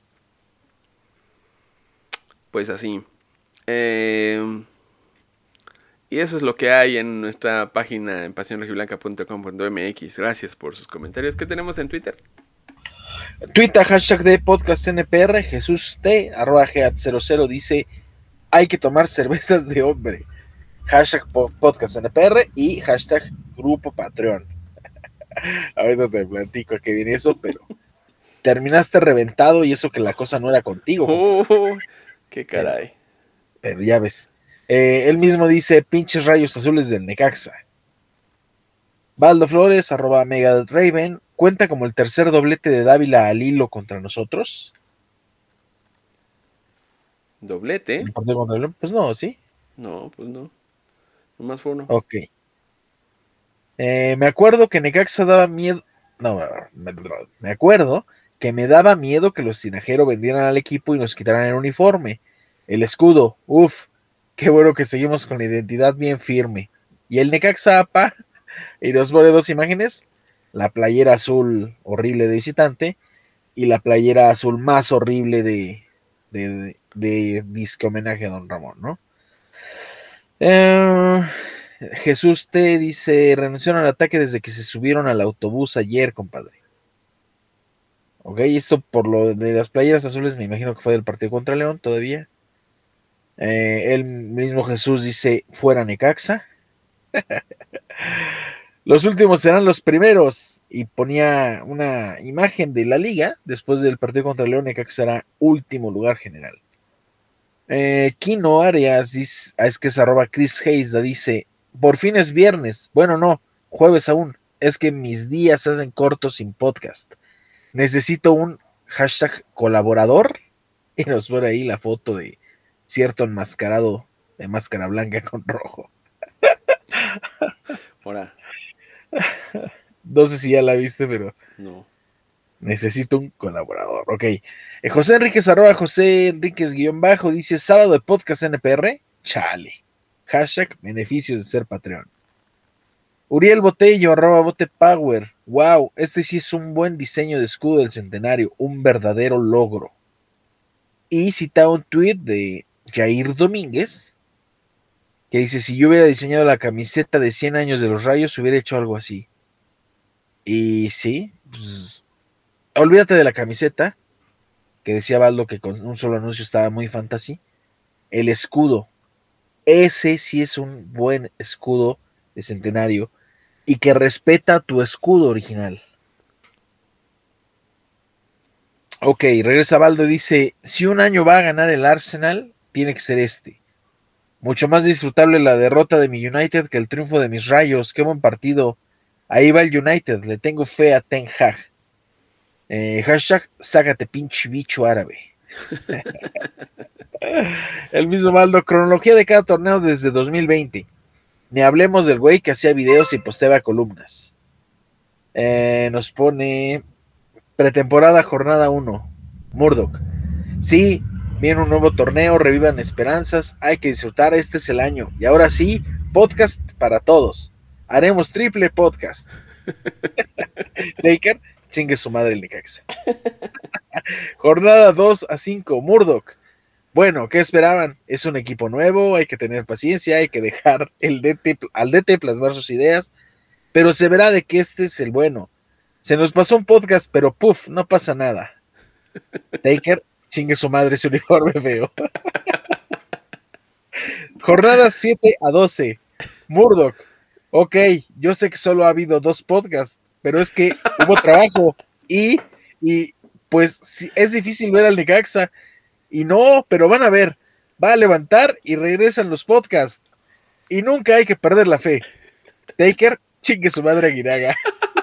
Pues así. Eh, y eso es lo que hay en nuestra página en pasión rojiblanca punto com punto m x. Gracias por sus comentarios. ¿Qué tenemos en Twitter?
Twitter, hashtag de podcast N P R, Jesús T, arroba G A T cero cero, dice: hay que tomar cervezas de hombre. Hashtag podcast N P R y hashtag grupo Patreon. Ahorita te platico que viene eso, pero terminaste reventado y eso que la cosa no era contigo.
Oh, Qué caray.
Pero, pero ya ves. Eh, él mismo dice, pinches rayos azules del Necaxa. Baldo Flores, arroba Mega Raven, ¿cuenta como el tercer doblete de Dávila al hilo contra nosotros?
¿Doblete?
Pues no, ¿sí?
No, pues no. Nomás fue uno.
Ok. Eh, me acuerdo que Necaxa daba miedo. No, me, me acuerdo que me daba miedo que los Tinajero vendieran al equipo y nos quitaran el uniforme, el escudo. Uf, qué bueno que seguimos con la identidad bien firme. Y el Necaxa, apa, y nos pone dos imágenes: la playera azul horrible de visitante y la playera azul más horrible de, de, de, de disque homenaje a Don Ramón, ¿no? Eh. Jesús T dice, renunciaron al ataque desde que se subieron al autobús ayer, compadre. Ok, esto por lo de las playeras azules me imagino que fue del partido contra León todavía. Eh, el mismo Jesús dice, fuera Necaxa. Los últimos serán los primeros. Y ponía una imagen de la liga. Después del partido contra León, Necaxa será último lugar general. Eh, Kino Arias dice, es que es arroba Chris Hayes, la dice, por fin es viernes. Bueno, no, jueves aún. Es que mis días se hacen cortos sin podcast. Necesito un hashtag colaborador. Y nos pone ahí la foto de cierto enmascarado de máscara blanca con rojo.
Ahora.
No sé si ya la viste, pero
no.
Necesito un colaborador. Ok. Eh, José Enríquez, arroba José Enríquez guión bajo, dice sábado de podcast N P R. Chale. Hashtag beneficios de ser Patreon. Uriel Botello, arroba Bote Power. Wow, este sí es un buen diseño de escudo del centenario. Un verdadero logro. Y cita un tweet de Jair Domínguez que dice, si yo hubiera diseñado la camiseta de cien años de los Rayos, hubiera hecho algo así. Y sí, pues, olvídate de la camiseta, que decía Baldo que con un solo anuncio estaba muy fantasy. El escudo, ese sí es un buen escudo de centenario y que respeta tu escudo original. Ok, regresa Baldo y dice, si un año va a ganar el Arsenal, tiene que ser este. Mucho más disfrutable la derrota de mi United que el triunfo de mis Rayos. Qué buen partido. Ahí va el United, le tengo fe a Ten Hag. Eh, hashtag, sácate pinche bicho árabe. El mismo Baldo, cronología de cada torneo desde dos mil veinte. Ni hablemos del güey que hacía videos y posteaba columnas. Eh, nos pone pretemporada jornada uno. Murdoch. Sí, viene un nuevo torneo, revivan esperanzas, hay que disfrutar, este es el año. Y ahora sí, podcast para todos. Haremos triple podcast. Taker, chingue su madre el Necaxa. Jornada dos a cinco, Murdoch. Bueno, ¿qué esperaban? Es un equipo nuevo, hay que tener paciencia, hay que dejar el D T, al D T plasmar sus ideas, pero se verá de que este es el bueno. Se nos pasó un podcast, pero puff, no pasa nada. Taker, chingue su madre ese uniforme feo. Jornada siete a doce, Murdoch. Ok, yo sé que solo ha habido dos podcasts, pero es que hubo trabajo y, y pues sí, es difícil ver al Necaxa. Y no, pero van a ver, va a levantar y regresan los podcasts. Y nunca hay que perder la fe. Taker, chingue su madre Aguinaga.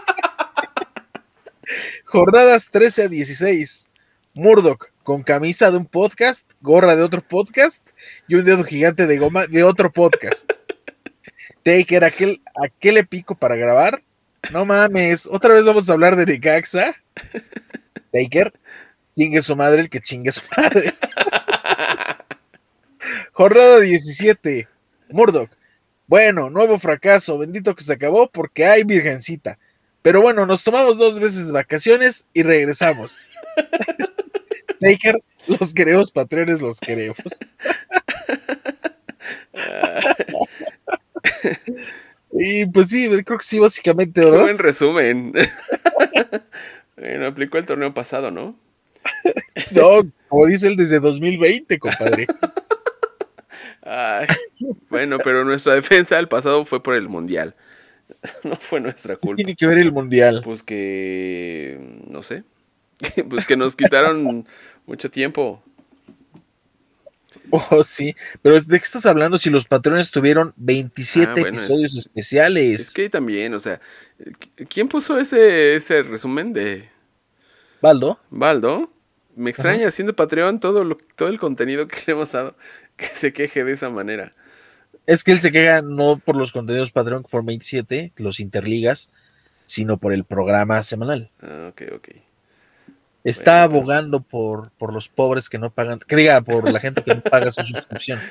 Jornadas trece a dieciséis. Murdoch, con camisa de un podcast, gorra de otro podcast y un dedo gigante de goma de otro podcast. Taker, ¿a qué, a qué le pico para grabar? No mames, otra vez vamos a hablar de Necaxa. Taker, chingue su madre el que chingue su madre. Jornada diecisiete. Murdoch. Bueno, nuevo fracaso. Bendito que se acabó porque hay virgencita. Pero bueno, nos tomamos dos veces de vacaciones y regresamos. Taker, los queremos, patrones, los queremos. Y pues sí, creo que sí, básicamente, ¿verdad?
Qué buen resumen. Bueno, aplicó el torneo pasado, ¿no?
No, como dice él, desde dos mil veinte, compadre.
Ay, bueno, pero nuestra defensa del pasado fue por el Mundial. No fue nuestra culpa.
¿Qué tiene que ver el Mundial?
Pues que... no sé. Pues que nos quitaron mucho tiempo.
Oh, sí, pero ¿de qué estás hablando si los Patreones tuvieron veintisiete
Ah, bueno,
episodios
es,
especiales?
es que también, o sea, ¿quién puso ese, ese resumen de
Baldo.
Baldo? Me
Ajá.
extraña, haciendo Patreon, todo, lo, todo el contenido que le hemos dado, que se queje de esa manera.
Es que él se queja no por los contenidos Patreon que fueron veintisiete, los interligas, sino por el programa semanal.
Ah, ok, ok.
Está
Bueno, pero...
abogando por, por los pobres que no pagan, que diga, por la gente que no paga su suscripción.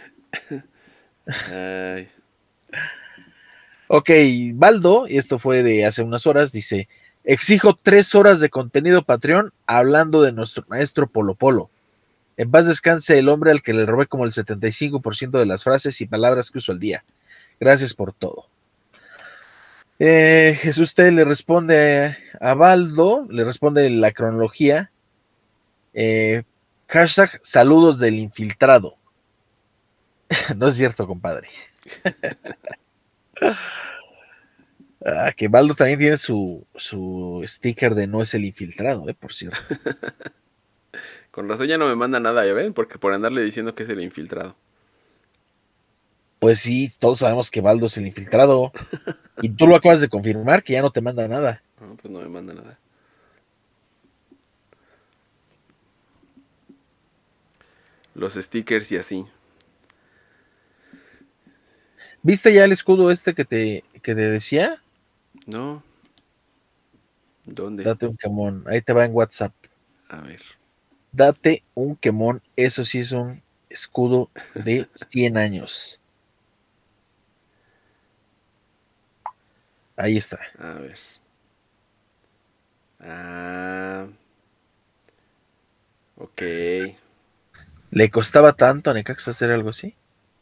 Ay,
Ok, Baldo, y esto fue de hace unas horas, dice, exijo tres horas de contenido Patreon hablando de nuestro maestro Polo Polo. En paz descanse el hombre al que le robé como el setenta y cinco por ciento de las frases y palabras que uso al día. Gracias por todo. Eh, Jesús T le responde a Baldo, le responde la cronología. Eh, hashtag saludos del infiltrado. No es cierto, compadre. Ah, que Baldo también tiene su, su sticker de no es el infiltrado, eh, por cierto.
con razón ya no me manda nada, ¿ya ven? Porque por andarle diciendo que es el infiltrado.
Pues sí, todos sabemos que Baldo es el infiltrado. Y tú lo acabas de confirmar que ya no te manda nada.
No, pues no me manda nada. Los stickers y así.
¿Viste ya el escudo este que te, que te decía?
No. ¿Dónde?
Date un quemón. Ahí te va en WhatsApp.
A ver.
Date un quemón. Eso sí es un escudo de cien años. Ahí está.
A ver. Ah. Ok.
¿Le costaba tanto a Necaxa hacer algo así?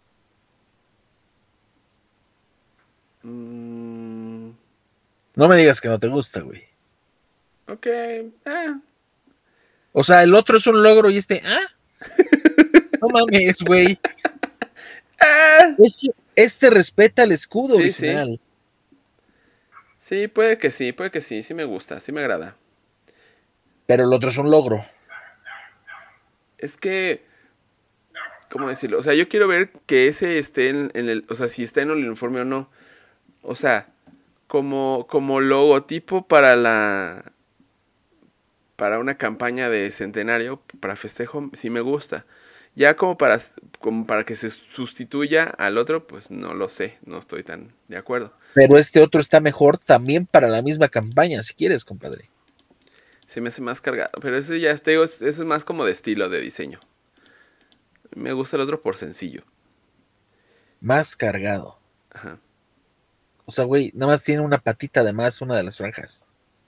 Mm,
No me digas que no te gusta, güey.
ok. Ah.
O sea, el otro es un logro y este, ah, no mames, güey.
Ah.
Este, este respeta el escudo
Sí, sí.
original.
Sí, puede que sí, puede que sí. Sí me gusta, sí me agrada.
Pero el otro es un logro.
Es que... ¿Cómo decirlo? O sea, yo quiero ver que ese esté en, en el... O sea, si está en el uniforme o no. O sea, como, como logotipo para la... Para una campaña de centenario, para festejo, sí me gusta. Ya como para, como para que se sustituya al otro, pues no lo sé, no estoy tan de acuerdo.
Pero este otro está mejor también para la misma campaña, si quieres, compadre.
Se me hace más cargado, pero ese ya te digo, eso es más como de estilo, de diseño. Me gusta el otro por sencillo.
Más cargado.
Ajá.
O sea, güey, nada más tiene una patita de más, una de las franjas.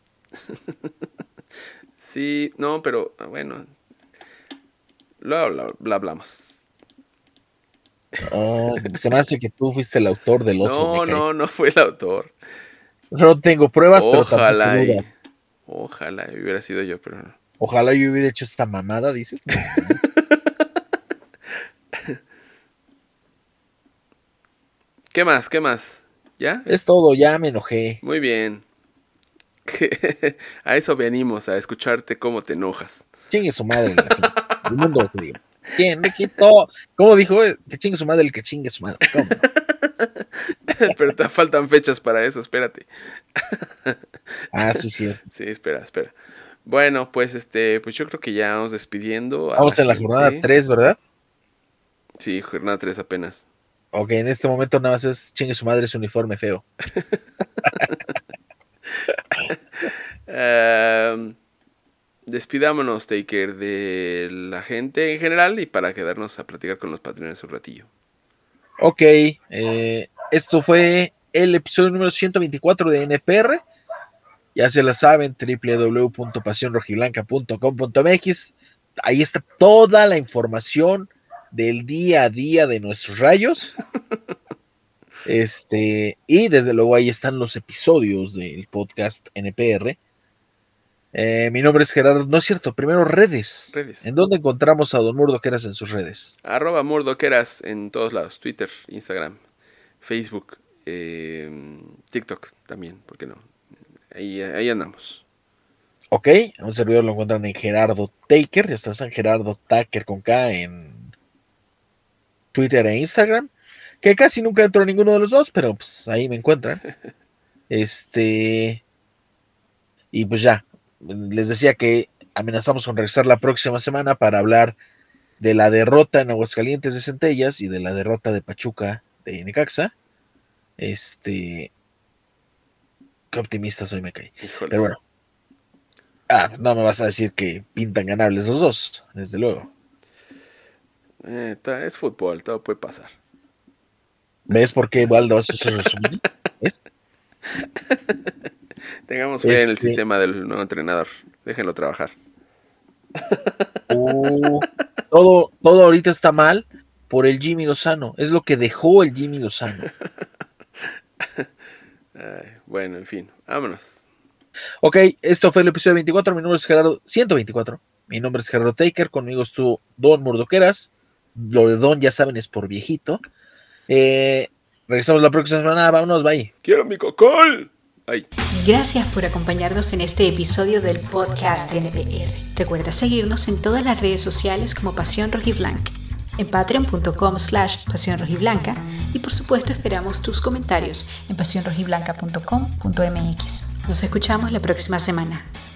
Sí, no, pero bueno, luego lo, lo hablamos.
Oh, se me hace que tú fuiste el autor del otro, me
No,
cae.
no, no fue el autor.
No tengo pruebas, pero tampoco
Ojalá
dudas.
y... Ojalá y hubiera sido yo, pero no.
Ojalá yo hubiera hecho esta mamada, dices. No, no.
¿Qué más? ¿Qué más? ¿Ya?
Es todo, ya me enojé.
Muy bien. A eso venimos, a escucharte cómo te enojas.
Chingue su madre la gente. El mundo que diga. ¿Quién me quitó? ¿Cómo dijo? Que chingue su madre el que chingue su madre. ¿Cómo no?
Pero te faltan fechas para eso, espérate.
Ah, sí, sí.
Sí, espera, espera. Bueno, pues este, pues yo creo que ya vamos despidiendo a
Vamos
la
en la jornada
gente.
tres, ¿verdad?
Sí, jornada tres apenas.
Ok, en este momento nada más es chingue su madre su uniforme feo.
Uh, despidámonos, Taker, de la gente en general y para quedarnos a platicar con los patrones un ratillo.
Ok, eh, esto fue el episodio número ciento veinticuatro de N P R. Ya se la saben, doble u doble u doble u punto pasión rojiblanca punto com punto m x. Ahí está toda la información del día a día de nuestros rayos. Este, y desde luego ahí están los episodios del podcast N P R. Eh, mi nombre es Gerardo, no es cierto, primero redes.
Redes.
¿En dónde encontramos a Don Murdoqueras en sus redes?
Arroba Murdoqueras en todos lados, Twitter, Instagram, Facebook, eh, TikTok también, ¿por qué no? Ahí, ahí andamos.
Ok, a un servidor lo encuentran en Gerardo Taker, ya estás en Gerardo Taker con K en, Twitter e Instagram, que casi nunca entro a ninguno de los dos, pero pues ahí me encuentran. Este, y pues ya, les decía que amenazamos con regresar la próxima semana para hablar de la derrota en Aguascalientes de Centellas y de la derrota de Pachuca de Necaxa. Este, qué optimista soy, me caí.
Híjoles.
Pero bueno. Ah, no me vas a decir que pintan ganables los dos, desde luego.
Eh, ta- es fútbol, todo puede pasar.
¿Ves por qué Waldo hace su resumen? ¿Ves?
Tengamos fe en el
Este-
sistema del nuevo entrenador. Déjenlo trabajar.
Uh, todo, todo ahorita está mal por el Jimmy Lozano. Es lo que dejó el Jimmy Lozano.
Ay, bueno, en fin, vámonos.
Ok, esto fue el episodio veinticuatro. Mi nombre es Gerardo, ciento veinticuatro. Mi nombre es Gerardo Taker. Conmigo estuvo Don Murdoqueras. Lo de Don, ya saben, es por viejito. Eh, regresamos la próxima semana. Vámonos, bye.
¡Quiero mi cocol! Ay.
Gracias por acompañarnos en este episodio del podcast de N P R. Recuerda seguirnos en todas las redes sociales como Pasión Rojiblanca, en patreon.com slash Pasión Rojiblanca y por supuesto esperamos tus comentarios en pasión rojiblanca punto com punto m x. Nos escuchamos la próxima semana.